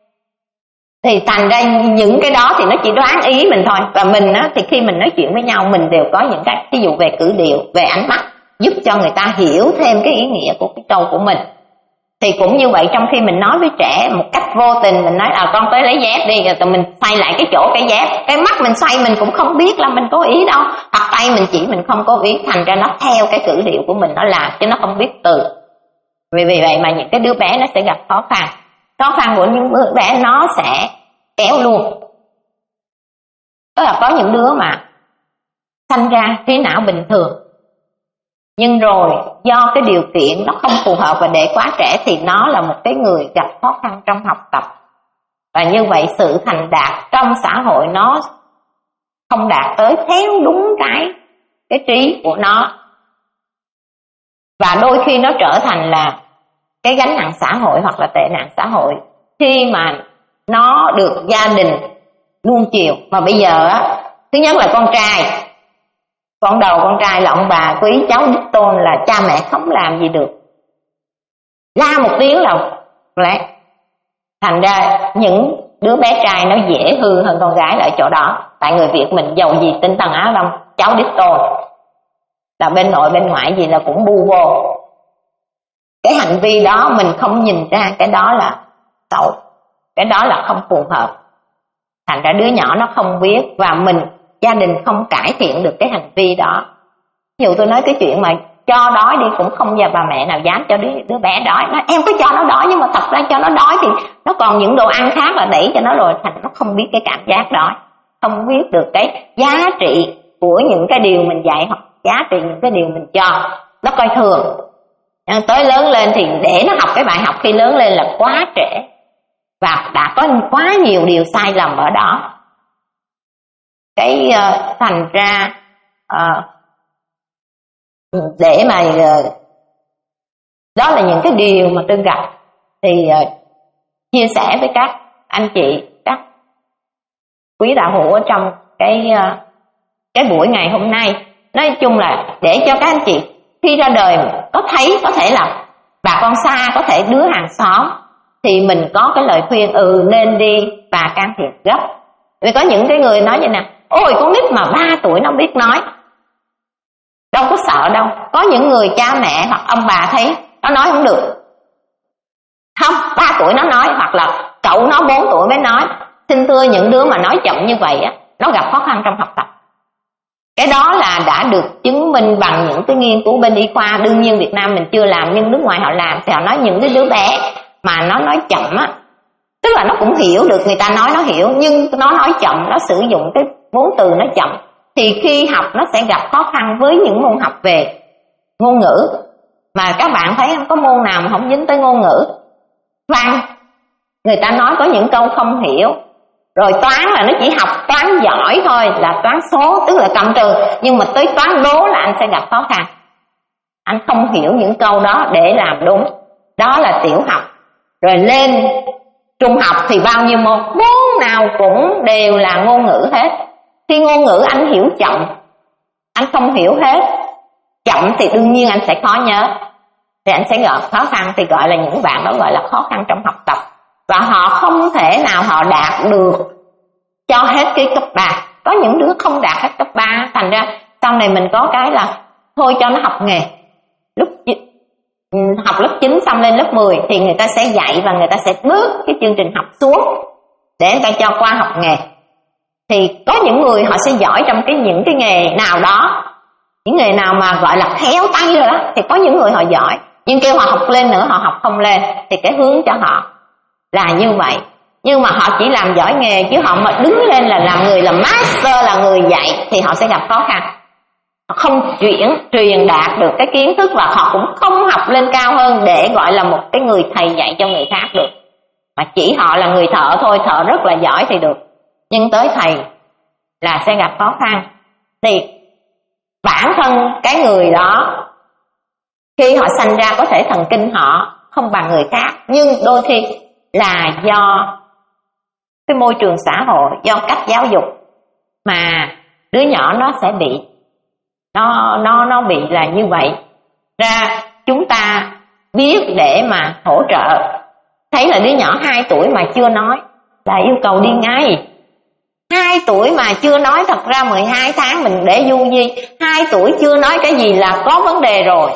Thì thành ra những cái đó thì nó chỉ đoán ý mình thôi. Và mình á, thì khi mình nói chuyện với nhau, mình đều có những cái ví dụ về cử điệu, về ánh mắt, giúp cho người ta hiểu thêm cái ý nghĩa của cái câu của mình. Thì cũng như vậy, trong khi mình nói với trẻ một cách vô tình, mình nói à con tới lấy dép đi, rồi tụi mình xoay lại cái chỗ cái dép, cái mắt mình xoay mình cũng không biết là mình có ý đâu, hoặc tay mình chỉ mình không có ý, thành ra nó theo cái cử điệu của mình nó làm, chứ nó không biết từ. Vì vì vậy mà những cái đứa bé nó sẽ gặp khó khăn. Khó khăn của những đứa bé nó sẽ kéo luôn. Tức là có những đứa mà sanh ra trí não bình thường, nhưng rồi do cái điều kiện nó không phù hợp và để quá trẻ thì nó là một cái người gặp khó khăn trong học tập. Và như vậy sự thành đạt trong xã hội nó không đạt tới theo đúng cái cái trí của nó. Và đôi khi nó trở thành là cái gánh nặng xã hội hoặc là tệ nạn xã hội khi mà nó được gia đình nuông chiều. Mà bây giờ á, thứ nhất là con trai, con đầu con trai là ông bà quý cháu đích tôn, là cha mẹ không làm gì được, la một tiếng là lại. Thành ra những đứa bé trai nó dễ hư hơn con gái ở chỗ đó. Tại người Việt mình giàu gì tinh thần Á Đông, cháu đích tôn là bên nội bên ngoại gì là cũng bu vô. Cái hành vi đó mình không nhìn ra cái đó là xấu, cái đó là không phù hợp. Thành ra đứa nhỏ nó không biết, và mình gia đình không cải thiện được cái hành vi đó. Ví dụ tôi nói cái chuyện mà cho đói đi, cũng không giờ bà mẹ nào dám cho đứa, đứa bé đói. Nói em cứ cho nó đói, nhưng mà thật ra cho nó đói thì nó còn những đồ ăn khác là đẩy cho nó rồi, thành nó không biết cái cảm giác đói, không biết được cái giá trị của những cái điều mình dạy hoặc giá trị những cái điều mình cho. Nó coi thường. Tới lớn lên thì để nó học cái bài học khi lớn lên là quá trễ, và đã có quá nhiều điều sai lầm ở đó. Cái uh, thành ra uh, để mà uh, đó là những cái điều mà tôi gặp thì uh, chia sẻ với các anh chị, các quý đạo hữu ở trong cái uh, cái buổi ngày hôm nay. Nói chung là để cho các anh chị khi ra đời có thấy, có thể là bà con xa, có thể đứa hàng xóm, thì mình có cái lời khuyên ừ nên đi và can thiệp gấp. Vì có những cái người nói vậy nè, ôi con nít mà ba tuổi nó biết nói, đâu có sợ đâu. Có những người cha mẹ hoặc ông bà thấy nó nói không được. Không, ba tuổi nó nói, hoặc là cậu nó bốn tuổi mới nói. Xin thưa, những đứa mà nói chậm như vậy á, nó gặp khó khăn trong học tập. Cái đó là đã được chứng minh bằng những cái nghiên cứu bên y khoa. Đương nhiên Việt Nam mình chưa làm, nhưng nước ngoài họ làm. Thì họ nói những cái đứa bé mà nó nói chậm á, tức là nó cũng hiểu được, người ta nói nó hiểu, nhưng nó nói chậm, nó sử dụng cái vốn từ nó chậm, thì khi học nó sẽ gặp khó khăn với những môn học về ngôn ngữ. Mà các bạn thấy không có môn nào mà không dính tới ngôn ngữ. Văn, người ta nói có những câu không hiểu. Rồi toán là nó chỉ học toán giỏi thôi, là toán số, tức là cộng trừ. Nhưng mà tới toán đố là anh sẽ gặp khó khăn. Anh không hiểu những câu đó để làm đúng. Đó là tiểu học. Rồi lên trung học thì bao nhiêu môn, môn nào cũng đều là ngôn ngữ hết. Khi ngôn ngữ anh hiểu chậm, anh không hiểu hết, chậm thì đương nhiên anh sẽ khó nhớ, thì anh sẽ gặp khó khăn. Thì gọi là những bạn đó gọi là khó khăn trong học tập. Và họ không thể nào họ đạt được cho hết cái cấp ba. Có những đứa không đạt hết cấp ba, thành ra sau này mình có cái là thôi cho nó học nghề. Lúc học lớp chín xong lên lớp mười thì người ta sẽ dạy và người ta sẽ bớt cái chương trình học xuống để người ta cho qua học nghề. Thì có những người họ sẽ giỏi trong cái những cái nghề nào đó, những nghề nào mà gọi là khéo tay rồi đó, thì có những người họ giỏi, nhưng kêu họ học lên nữa họ học không lên. Thì cái hướng cho họ là như vậy. Nhưng mà họ chỉ làm giỏi nghề, chứ họ mà đứng lên là làm người là master, là người dạy, thì họ sẽ gặp khó khăn. Họ không chuyển truyền đạt được cái kiến thức, và họ cũng không học lên cao hơn để gọi là một cái người thầy dạy cho người khác được. Mà chỉ họ là người thợ thôi, thợ rất là giỏi thì được, nhưng tới thầy là sẽ gặp khó khăn. Thì bản thân cái người đó khi họ sanh ra có thể thần kinh họ không bằng người khác, nhưng đôi khi là do cái môi trường xã hội, do cách giáo dục mà đứa nhỏ nó sẽ bị nó nó nó bị là như vậy. Ra chúng ta biết để mà hỗ trợ. Thấy là đứa nhỏ hai tuổi mà chưa nói là yêu cầu đi ngay. Hai tuổi mà chưa nói, thật ra mười hai tháng mình để du di, hai tuổi chưa nói cái gì là có vấn đề rồi,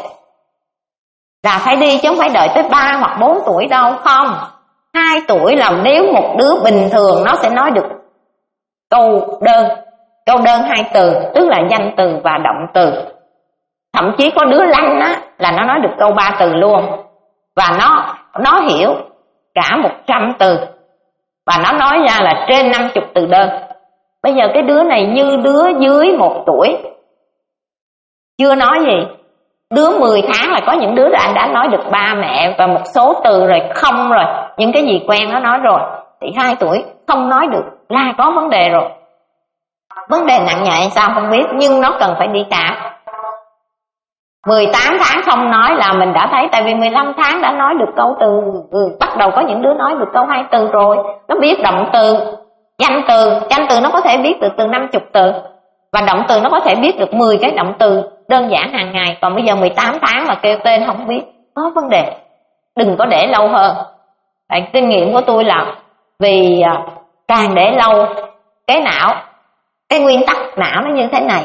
là phải đi, chứ không phải đợi tới ba hoặc bốn tuổi đâu. Không, hai tuổi là nếu một đứa bình thường nó sẽ nói được câu đơn, câu đơn hai từ, tức là danh từ và động từ. Thậm chí có đứa lanh á là nó nói được câu ba từ luôn, và nó nó hiểu cả một trăm từ, và nó nói ra là trên năm chục từ đơn. Bây giờ cái đứa này như đứa dưới một tuổi chưa nói gì, đứa mười tháng là có những đứa đã, đã nói được ba mẹ và một số từ rồi, không rồi, những cái gì quen nó nói rồi. Thì hai tuổi không nói được là có vấn đề rồi. Vấn đề nặng nhẹ sao không biết, nhưng nó cần phải đi khám. Mười tám tháng không nói là mình đã thấy, tại vì mười lăm tháng đã nói được câu từ, ừ, bắt đầu có những đứa nói được câu hai từ rồi. Nó biết động từ, danh từ, danh từ nó có thể biết được từ năm chục từ, và động từ nó có thể biết được mười cái động từ đơn giản hàng ngày. Còn bây giờ mười tám tháng mà kêu tên không biết, có vấn đề. Đừng có để lâu hơn. Tại kinh nghiệm của tôi là vì càng để lâu, cái não, cái nguyên tắc não nó như thế này.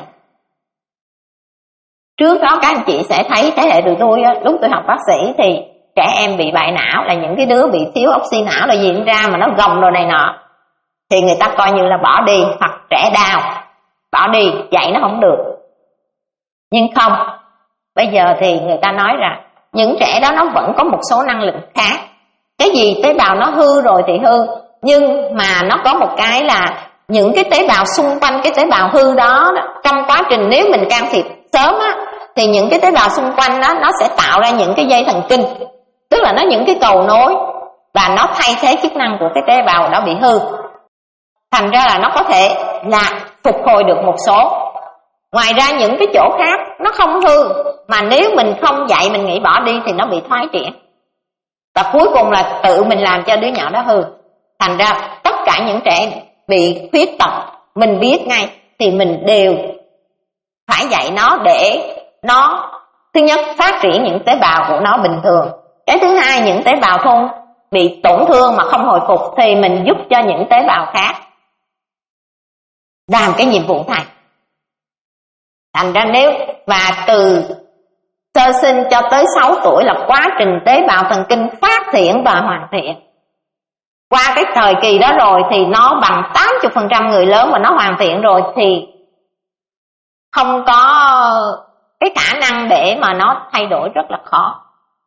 Trước đó các anh chị sẽ thấy thế hệ tụi tôi, lúc tôi học bác sĩ thì trẻ em bị bại não là những cái đứa bị thiếu oxy não là gì ra mà nó gồng đồ này nọ, thì người ta coi như là bỏ đi, hoặc trẻ đau, bỏ đi, dạy nó không được. Nhưng không, bây giờ thì người ta nói rằng những trẻ đó nó vẫn có một số năng lực khác. Cái gì tế bào nó hư rồi thì hư, nhưng mà nó có một cái là những cái tế bào xung quanh cái tế bào hư đó, trong quá trình nếu mình can thiệp sớm á, thì những cái tế bào xung quanh đó nó sẽ tạo ra những cái dây thần kinh, tức là nó những cái cầu nối, và nó thay thế chức năng của cái tế bào đó bị hư. Thành ra là nó có thể là phục hồi được một số. Ngoài ra những cái chỗ khác nó không hư, mà nếu mình không dạy, mình nghĩ bỏ đi thì nó bị thoái triển, và cuối cùng là tự mình làm cho đứa nhỏ đó hư. Thành ra tất cả những trẻ bị khuyết tật mình biết ngay, thì mình đều phải dạy nó để nó thứ nhất phát triển những tế bào của nó bình thường. Cái thứ hai, những tế bào thôn bị tổn thương mà không hồi phục thì mình giúp cho những tế bào khác làm cái nhiệm vụ này. Thành ra nếu và từ sơ sinh cho tới sáu tuổi là quá trình tế bào thần kinh phát triển và hoàn thiện. Qua cái thời kỳ đó rồi thì nó bằng tám mươi phần trăm người lớn mà nó hoàn thiện rồi thì không có cái khả năng để mà nó thay đổi, rất là khó.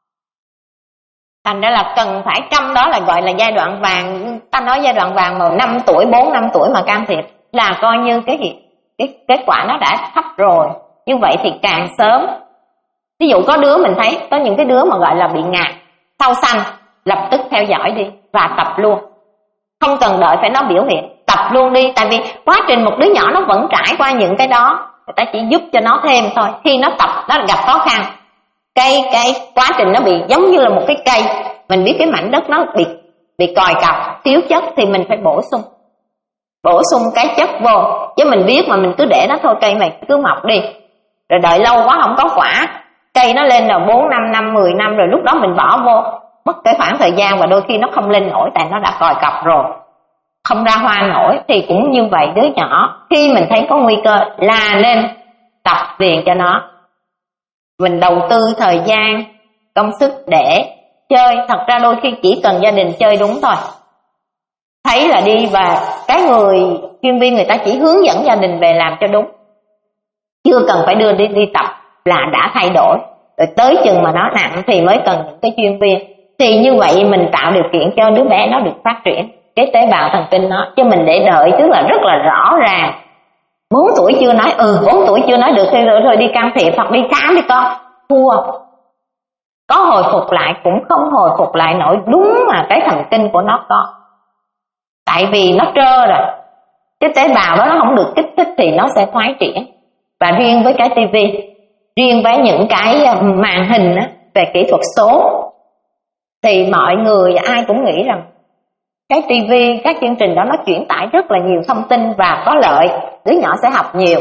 Thành ra là cần phải, trong đó là gọi là giai đoạn vàng. Ta nói giai đoạn vàng mà năm tuổi, bốn năm tuổi mà can thiệp là coi như cái, cái kết quả nó đã thấp rồi. Như vậy thì càng sớm. Ví dụ có đứa mình thấy, có những cái đứa mà gọi là bị ngạt, sau sanh, lập tức theo dõi đi và tập luôn. Không cần đợi phải nó biểu hiện, tập luôn đi. Tại vì quá trình một đứa nhỏ nó vẫn trải qua những cái đó, người ta chỉ giúp cho nó thêm thôi. Khi nó tập, nó gặp khó khăn, cái, cái quá trình nó bị giống như là một cái cây. Mình biết cái mảnh đất nó bị, bị còi cọc, thiếu chất thì mình phải bổ sung. Bổ sung cái chất vô. Chứ mình biết mà mình cứ để nó thôi, cây mày cứ mọc đi. Rồi đợi lâu quá không có quả, cây nó lên là bốn năm năm, mười năm rồi lúc đó mình bỏ vô. Mất cái khoảng thời gian và đôi khi nó không lên nổi tại nó đã còi cọc rồi, không ra hoa nổi. Thì cũng như vậy, đứa nhỏ khi mình thấy có nguy cơ là nên tập liền cho nó. Mình đầu tư thời gian, công sức để chơi. Thật ra đôi khi chỉ cần gia đình chơi đúng thôi, thấy là đi, và cái người chuyên viên người ta chỉ hướng dẫn gia đình về làm cho đúng, chưa cần phải đưa đi đi tập là đã thay đổi. Rồi tới chừng mà nó nặng thì mới cần những cái chuyên viên. Thì như vậy mình tạo điều kiện cho đứa bé nó được phát triển cái tế bào thần kinh nó. Chứ mình để đợi tức là rất là rõ ràng. Bốn tuổi chưa nói, ừ bốn tuổi chưa nói được thì rồi, rồi đi can thiệp hoặc đi khám đi con. Thua. Có hồi phục lại cũng không hồi phục lại nổi đúng mà cái thần kinh của nó có. Tại vì nó trơ rồi, cái tế bào đó nó không được kích thích thì nó sẽ thoái triển. Và riêng với cái tivi, riêng với những cái màn hình á, về kỹ thuật số, thì mọi người ai cũng nghĩ rằng cái tivi, các chương trình đó nó chuyển tải rất là nhiều thông tin và có lợi, đứa nhỏ sẽ học nhiều.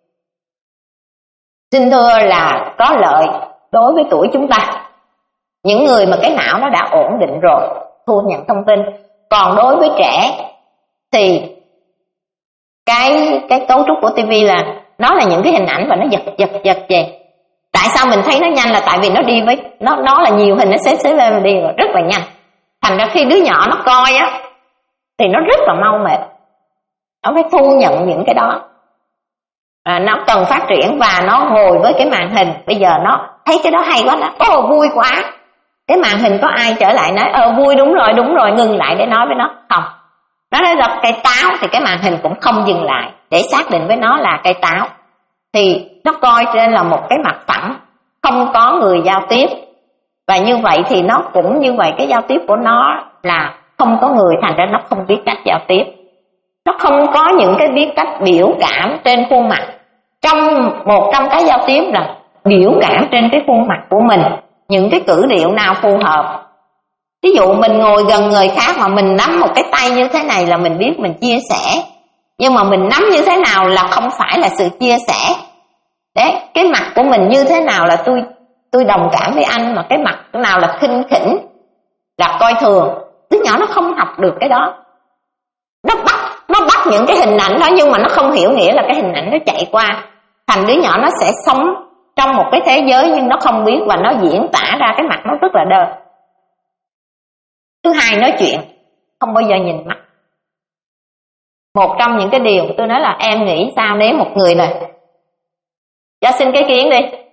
Xin thưa là có lợi đối với tuổi chúng ta, những người mà cái não nó đã ổn định rồi, thu nhận thông tin. Còn đối với trẻ thì cái cái cấu trúc của tivi là nó là những cái hình ảnh và nó giật giật giật về. Tại sao mình thấy nó nhanh là tại vì nó đi với nó nó là nhiều hình, nó xếp xếp lên đi rồi rất là nhanh. Thành ra khi đứa nhỏ nó coi á thì nó rất là mau mệt. Nó phải thu nhận những cái đó. À, nó cần phát triển và nó ngồi với cái màn hình. Bây giờ nó thấy cái đó hay quá, nó ô vui quá. Cái màn hình có ai trở lại nói ờ vui, đúng rồi đúng rồi, ngừng lại để nói với nó. Không, nó nói gặp cây táo thì cái màn hình cũng không dừng lại để xác định với nó là cây táo. Thì nó coi trên là một cái mặt phẳng, không có người giao tiếp. Và như vậy thì nó cũng như vậy, cái giao tiếp của nó là không có người, thành ra nó không biết cách giao tiếp. Nó không có những cái biết cách biểu cảm trên khuôn mặt. Trong một trong cái giao tiếp là biểu cảm trên cái khuôn mặt của mình, những cái cử điệu nào phù hợp. Ví dụ mình ngồi gần người khác mà mình nắm một cái tay như thế này là mình biết mình chia sẻ. Nhưng mà mình nắm như thế nào là không phải là sự chia sẻ. Đấy, cái mặt của mình như thế nào là tôi tôi đồng cảm với anh, mà cái mặt nào là khinh khỉnh, là coi thường. Đứa nhỏ nó không học được cái đó. Nó bắt nó bắt những cái hình ảnh đó nhưng mà nó không hiểu nghĩa là cái hình ảnh nó chạy qua. Thành đứa nhỏ nó sẽ sống trong một cái thế giới nhưng nó không biết, và nó diễn tả ra cái mặt nó rất là đơ. Thứ hai, nói chuyện không bao giờ nhìn mắt. Một trong những cái điều tôi nói là em nghĩ sao nếu một người này, cho xin cái kiến đi,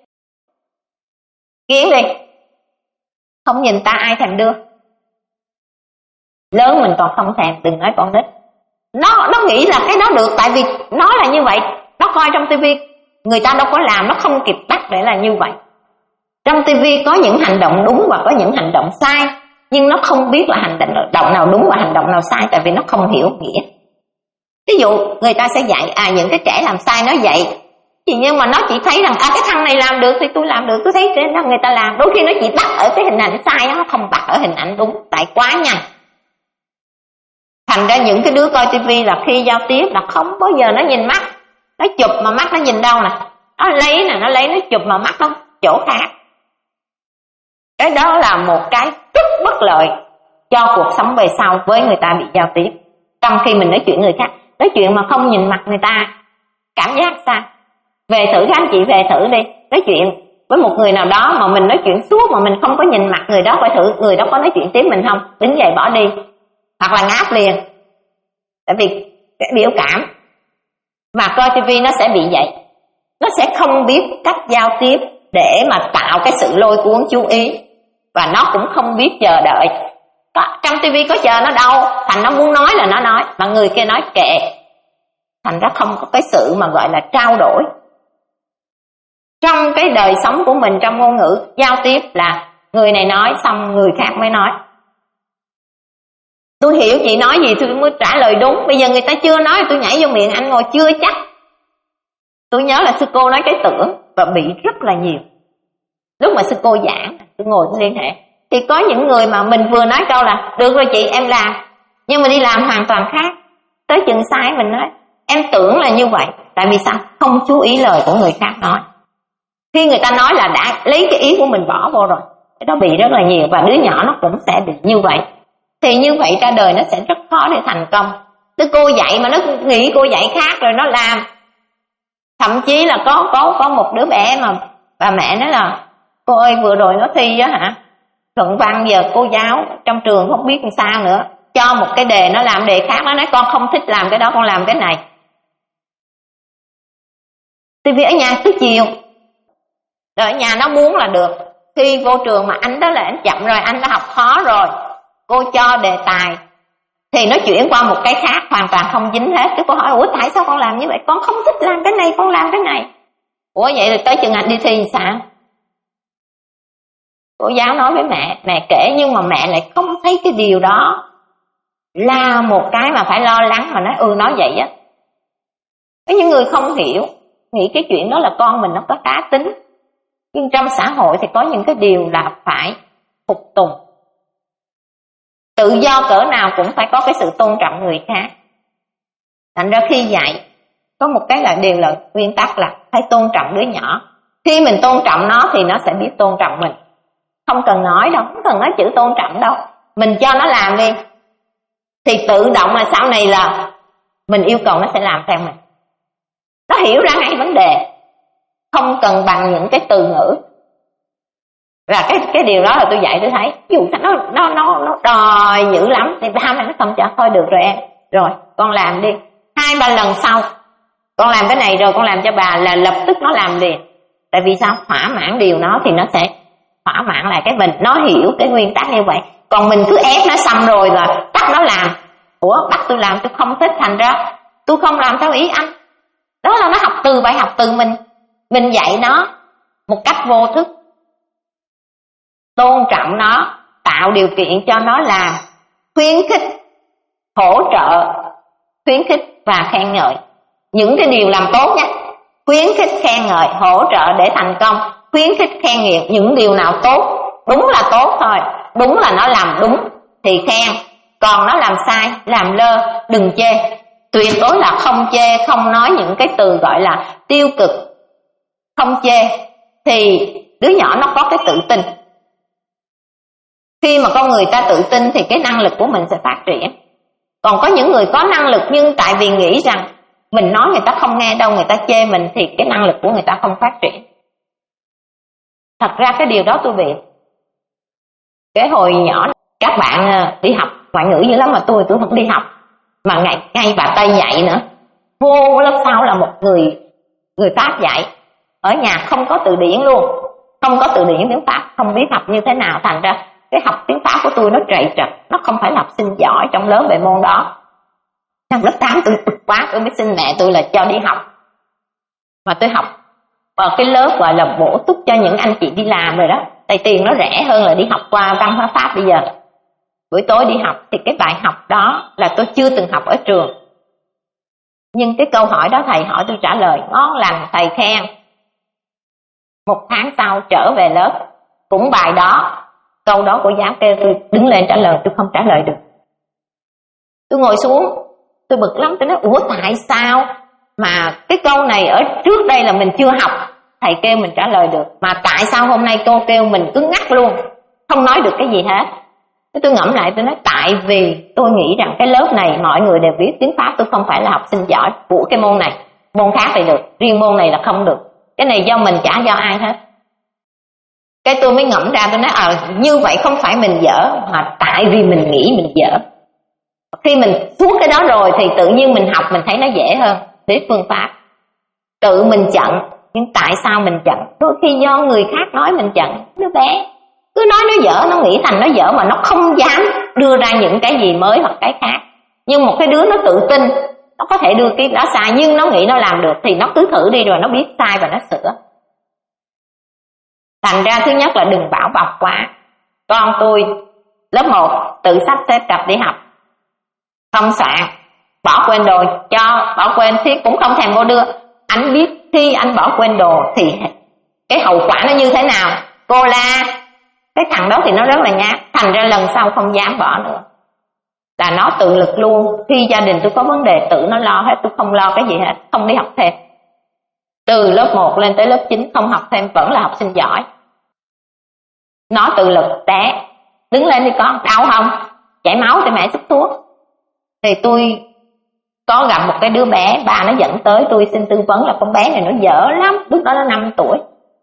kiến đi, không nhìn ta ai thèm đưa. Lớn mình còn không thèm, đừng nói con nít. Nó nó nghĩ là cái đó được, tại vì nó là như vậy. Nó coi trong tivi người ta đâu có làm, nó không kịp bắt để là như vậy. Trong tivi có những hành động đúng và có những hành động sai, nhưng nó không biết là hành động nào đúng và hành động nào sai, tại vì nó không hiểu nghĩa. Ví dụ người ta sẽ dạy à những cái trẻ làm sai nó dạy, nhưng mà nó chỉ thấy rằng à cái thằng này làm được thì tôi làm được, tôi thấy trên đó người ta làm. Đôi khi nó chỉ bắt ở cái hình ảnh sai, nó không bắt ở hình ảnh đúng, tại quá nhanh. Thành ra những cái đứa coi tivi là khi giao tiếp là không bao giờ nó nhìn mắt. Nó chụp mà mắt nó nhìn đâu nè, nó lấy nè, nó lấy nó chụp mà mắt nó chỗ khác. Cái đó là một cái rất bất lợi cho cuộc sống về sau với người ta bị giao tiếp. Trong khi mình nói chuyện người khác, nói chuyện mà không nhìn mặt người ta, cảm giác sao? Về thử các anh chị về thử đi, nói chuyện với một người nào đó mà mình nói chuyện suốt mà mình không có nhìn mặt người đó, coi thử người đó có nói chuyện tiếp mình không, đứng dậy bỏ đi hoặc là ngáp liền. Tại vì cái biểu cảm mà coi tivi nó sẽ bị vậy, nó sẽ không biết cách giao tiếp để mà tạo cái sự lôi cuốn chú ý, và nó cũng không biết chờ đợi. Có, trong tivi có chờ nó đâu, thành nó muốn nói là nó nói, mà người kia nói kệ, thành ra không có cái sự mà gọi là trao đổi. Trong cái đời sống của mình, trong ngôn ngữ giao tiếp là người này nói xong người khác mới nói. Tôi hiểu chị nói gì tôi mới trả lời đúng, bây giờ người ta chưa nói tôi nhảy vô miệng anh ngồi chưa chắc. Tôi nhớ là sư cô nói cái tưởng và bị rất là nhiều. Lúc mà sư cô giảng, tôi ngồi tôi liên hệ, thì có những người mà mình vừa nói câu là được rồi chị em làm, nhưng mà đi làm hoàn toàn khác. Tới chừng sai mình nói em tưởng là như vậy. Tại vì sao? Không chú ý lời của người khác nói. Khi người ta nói là đã lấy cái ý của mình bỏ vô rồi. Cái đó bị rất là nhiều, và đứa nhỏ nó cũng sẽ bị như vậy. Thì như vậy ra đời nó sẽ rất khó để thành công. Tức cô dạy mà nó nghĩ cô dạy khác rồi nó làm. Thậm chí là có có có một đứa bé mà bà mẹ nói là cô ơi vừa rồi nó thi á hả, luận văn giờ cô giáo trong trường không biết làm sao nữa, cho một cái đề nó làm đề khác, nó nói con không thích làm cái đó, con làm cái này. Thì vì ở nhà tới chiều, rồi ở nhà nó muốn là được. Khi vô trường mà anh đó là anh chậm rồi, anh đã học khó rồi, cô cho đề tài thì nó chuyển qua một cái khác hoàn toàn không dính hết. Cái cô hỏi ủa tại sao con làm như vậy, con không thích làm cái này, con làm cái này. Ủa vậy rồi tới chừng anh đi thi sao? Cô giáo nói với mẹ, mẹ kể nhưng mà mẹ lại không thấy cái điều đó là một cái mà phải lo lắng, mà nói ừ nói vậy á. Có những người không hiểu, nghĩ cái chuyện đó là con mình nó có cá tính. Nhưng trong xã hội thì có những cái điều là phải phục tùng. Tự do cỡ nào cũng phải có cái sự tôn trọng người khác. Thành ra khi dạy, có một cái là điều là nguyên tắc là phải tôn trọng đứa nhỏ. Khi mình tôn trọng nó thì nó sẽ biết tôn trọng mình. Không cần nói đâu, không cần nói chữ tôn trọng đâu. Mình cho nó làm đi, thì tự động là sau này là mình yêu cầu nó sẽ làm theo mình. Nó hiểu ra ngay vấn đề, không cần bằng những cái từ ngữ. Là cái cái điều đó là tôi dạy tôi thấy, ví dụ nó nó nó nó đòi dữ lắm thì ba mẹ nó không cho, thôi được rồi em, rồi con làm đi. Hai ba lần sau con làm cái này rồi con làm cho bà là lập tức nó làm liền. Tại vì sao? Thỏa mãn điều nó thì nó sẽ thỏa mãn lại cái mình. Nó hiểu cái nguyên tắc như vậy. Còn mình cứ ép nó xong rồi là bắt nó làm. Ủa bắt tôi làm tôi không thích, thành ra tôi không làm theo ý anh. Đó là nó học từ bài học từ mình. Mình dạy nó một cách vô thức, tôn trọng nó, tạo điều kiện cho nó làm, khuyến khích, hỗ trợ, khuyến khích và khen ngợi những cái điều làm tốt nhé. Khuyến khích, khen ngợi, hỗ trợ để thành công, khuyến khích, khen ngợi những điều nào tốt, đúng là tốt thôi, đúng là nó làm đúng thì khen, còn nó làm sai, làm lơ, đừng chê. Tuyệt đối là không chê, không nói những cái từ gọi là tiêu cực, không chê, thì đứa nhỏ nó có cái tự tin. Khi mà con người ta tự tin thì cái năng lực của mình sẽ phát triển. Còn có những người có năng lực nhưng tại vì nghĩ rằng mình nói người ta không nghe đâu, người ta chê mình, thì cái năng lực của người ta không phát triển. Thật ra cái điều đó tôi bị. Cái hồi nhỏ các bạn đi học ngoại ngữ dữ lắm mà tôi tôi không đi học. Mà ngay, ngay bà Tây dạy nữa. Vô lớp sau là một người người Pháp dạy. Ở nhà không có từ điển luôn. Không có từ điển tiếng Pháp, không biết học như thế nào. Thành ra cái học tiếng Pháp của tôi nó trầy trật. Nó không phải là học sinh giỏi trong lớp về môn đó. Năm lớp tám tôi bực quá, tôi mới xin mẹ tôi là cho đi học. Mà tôi học ở cái lớp gọi là bổ túc cho những anh chị đi làm rồi đó. Tại tiền nó rẻ hơn là đi học qua văn hóa Pháp bây giờ. Buổi tối đi học thì cái bài học đó là tôi chưa từng học ở trường. Nhưng cái câu hỏi đó thầy hỏi tôi trả lời ngon lành, thầy khen. Một tháng sau trở về lớp, cũng bài đó, câu đó của giáo kêu tôi đứng lên trả lời, tôi không trả lời được. Tôi ngồi xuống, tôi bực lắm, tôi nói ủa tại sao mà cái câu này ở trước đây là mình chưa học, thầy kêu mình trả lời được, mà tại sao hôm nay cô kêu mình cứ ngắt luôn, không nói được cái gì hết. Tôi ngẫm lại tôi nói tại vì tôi nghĩ rằng cái lớp này mọi người đều biết tiếng Pháp, tôi không phải là học sinh giỏi của cái môn này, môn khác thì được, riêng môn này là không được. Cái này do mình, chả do ai hết. Cái tôi mới ngẫm ra, tôi nói à, như vậy không phải mình dở, mà tại vì mình nghĩ mình dở. Khi mình suốt cái đó rồi thì tự nhiên mình học mình thấy nó dễ hơn. Thuyết phương pháp tự mình chận, nhưng tại sao mình chận? Đôi khi do người khác nói mình chận. Đứa bé cứ nói nó dở, nó nghĩ thành nó dở mà nó không dám đưa ra những cái gì mới hoặc cái khác. Nhưng một cái đứa nó tự tin, nó có thể đưa cái đó sai nhưng nó nghĩ nó làm được thì nó cứ thử đi rồi nó biết sai và nó sửa. Thành ra thứ nhất là đừng bảo bọc quá. Con tôi lớp một tự sắp xếp cặp đi học, không soạn, bỏ quên đồ cho, bỏ quên thì cũng không thèm vô đưa. Anh biết khi anh bỏ quên đồ thì cái hậu quả nó như thế nào. Cô la, cái thằng đó thì nó rất là nhát, thành ra lần sau không dám bỏ nữa. Là nó tự lực luôn. Khi gia đình tôi có vấn đề tự nó lo hết, tôi không lo cái gì hết, không đi học thêm. Từ lớp một lên tới lớp chín không học thêm, vẫn là học sinh giỏi. Nó tự lực té, đứng lên đi con, đau không? Chảy máu thì mẹ xúc thuốc. Thì tôi có gặp một cái đứa bé, ba nó dẫn tới tôi xin tư vấn là con bé này nó dở lắm, lúc đó nó năm tuổi.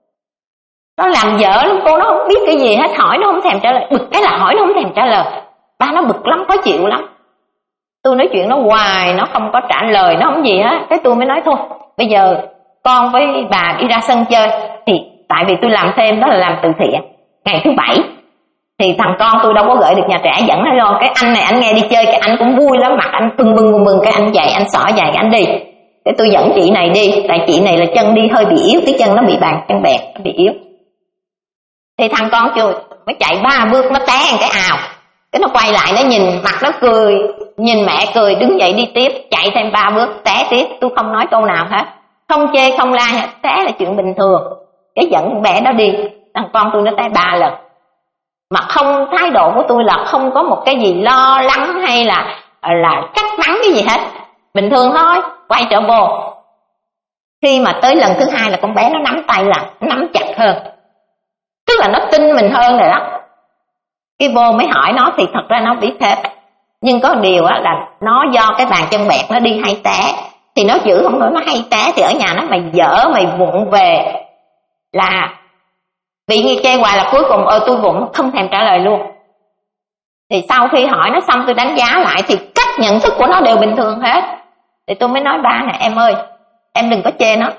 Nó làm dở lắm, cô nó không biết cái gì hết, hỏi nó không thèm trả lời, bực cái là hỏi nó không thèm trả lời. Ba nó bực lắm, khó chịu lắm. Tôi nói chuyện nó hoài, nó không có trả lời, nó không gì hết. Cái tôi mới nói thôi, bây giờ con với bà đi ra sân chơi. Thì tại vì tôi làm thêm đó là làm từ thiện, ngày thứ bảy thì thằng con tôi đâu có gửi được nhà trẻ, dẫn nó lo. Cái anh này anh nghe đi chơi, cái anh cũng vui lắm, mặt anh bừng bừng bừng bừng, cái anh dậy anh xỏ giày anh đi. Cái tôi dẫn chị này đi, tại chị này là chân đi hơi bị yếu, cái chân nó bị bàn chân bẹt, nó bị yếu. Thì thằng con chưa mới chạy ba bước nó té một cái ào. Cái nó quay lại nó nhìn mặt nó cười, nhìn mẹ cười, đứng dậy đi tiếp, chạy thêm ba bước té tiếp. Tôi không nói câu nào hết, không chê không la hết, té là chuyện bình thường. Cái dẫn con bé đó đi, thằng con tôi nó té ba lần. Mà không, thái độ của tôi là không có một cái gì lo lắng hay là là trách mắng cái gì hết, bình thường thôi, quay trở vô. Khi mà tới lần thứ hai là con bé nó nắm tay là nắm chặt hơn, tức là nó tin mình hơn rồi đó. Cái vô mới hỏi nó thì thật ra nó biết hết, nhưng có điều là nó do cái bàn chân bẹt nó đi hay té, thì nó giữ không nổi, nó hay té thì ở nhà nó mày dở mày vụng về là bị nghi chê hoài, là cuối cùng ơi tôi vụng, không thèm trả lời luôn. Thì sau khi hỏi nó xong tôi đánh giá lại thì cách nhận thức của nó đều bình thường hết. Thì tôi mới nói ba này, em ơi em đừng có chê nó,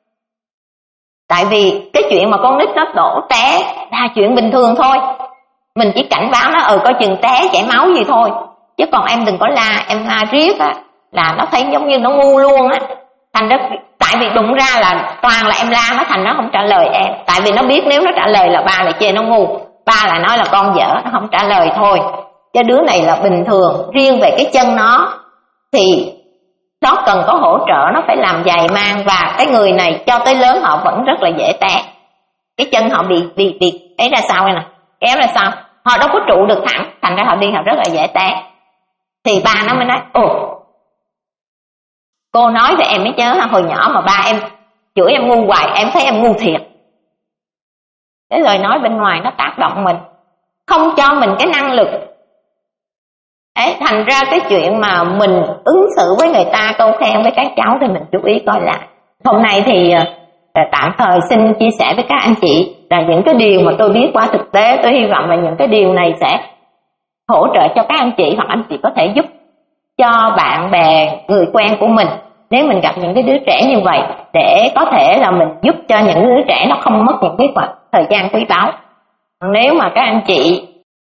tại vì cái chuyện mà con nít nó đổ té là chuyện bình thường thôi. Mình chỉ cảnh báo nó ừ coi chừng té chảy máu gì thôi, chứ còn em đừng có la, em la riết á là nó thấy giống như nó ngu luôn á. Thành ra tại vì đụng ra là toàn là em la nó, thành nó không trả lời em. Tại vì nó biết nếu nó trả lời là ba lại chê nó ngu, ba lại nói là con dở, nó không trả lời thôi. Chứ đứa này là bình thường. Riêng về cái chân nó thì nó cần có hỗ trợ, nó phải làm giày mang, và cái người này cho tới lớn họ vẫn rất là dễ té. Cái chân họ bị bị bị ấy ra sau này nè, kéo ra sau, họ đâu có trụ được thẳng, thành ra họ đi họ rất là dễ té. Thì ba nó mới nói ồ, cô nói với em mới nhớ là hồi nhỏ mà ba em chửi em ngu hoài, em thấy em ngu thiệt. Cái lời nói bên ngoài nó tác động mình, không cho mình cái năng lực. Đấy, thành ra cái chuyện mà mình ứng xử với người ta, câu khen với các cháu thì mình chú ý coi lại. Hôm nay thì tạm thời xin chia sẻ với các anh chị là những cái điều mà tôi biết qua thực tế. Tôi hy vọng là những cái điều này sẽ hỗ trợ cho các anh chị, hoặc anh chị có thể giúp cho bạn bè, người quen của mình nếu mình gặp những cái đứa trẻ như vậy, để có thể là mình giúp cho những đứa trẻ nó không mất những cái khoảng thời gian quý báu. Nếu mà các anh chị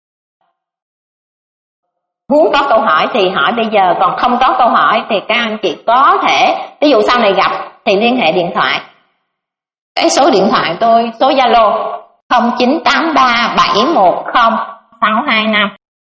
muốn có câu hỏi thì hỏi bây giờ, còn không có câu hỏi thì các anh chị có thể, ví dụ sau này gặp thì liên hệ điện thoại. Cái số điện thoại tôi, số Zalo không chín tám ba bảy một không sáu hai năm.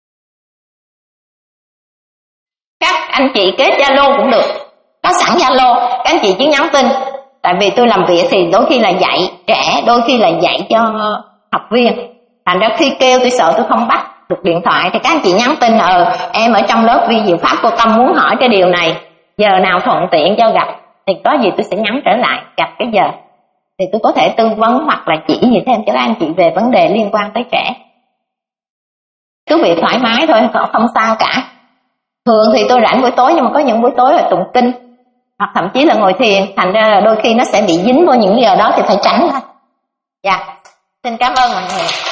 Các anh chị kết Zalo cũng được, có sẵn Zalo, các anh chị chỉ nhắn tin. Tại vì tôi làm việc thì đôi khi là dạy trẻ, đôi khi là dạy cho học viên, thành ra khi kêu tôi sợ tôi không bắt được điện thoại thì các anh chị nhắn tin ờ em ở trong lớp vi diệu pháp cô Tâm muốn hỏi cái điều này, giờ nào thuận tiện cho gặp, thì có gì tôi sẽ nhắn trở lại gặp cái giờ, thì tôi có thể tư vấn hoặc là chỉ gì thêm cho các anh chị về vấn đề liên quan tới trẻ. Cứ việc thoải mái thôi, không sao cả. Thường thì tôi rảnh buổi tối, nhưng mà có những buổi tối là tụng kinh hoặc thậm chí là ngồi thiền, thành ra là đôi khi nó sẽ bị dính vô những giờ đó thì phải tránh thôi. Dạ. Xin cảm ơn mọi người.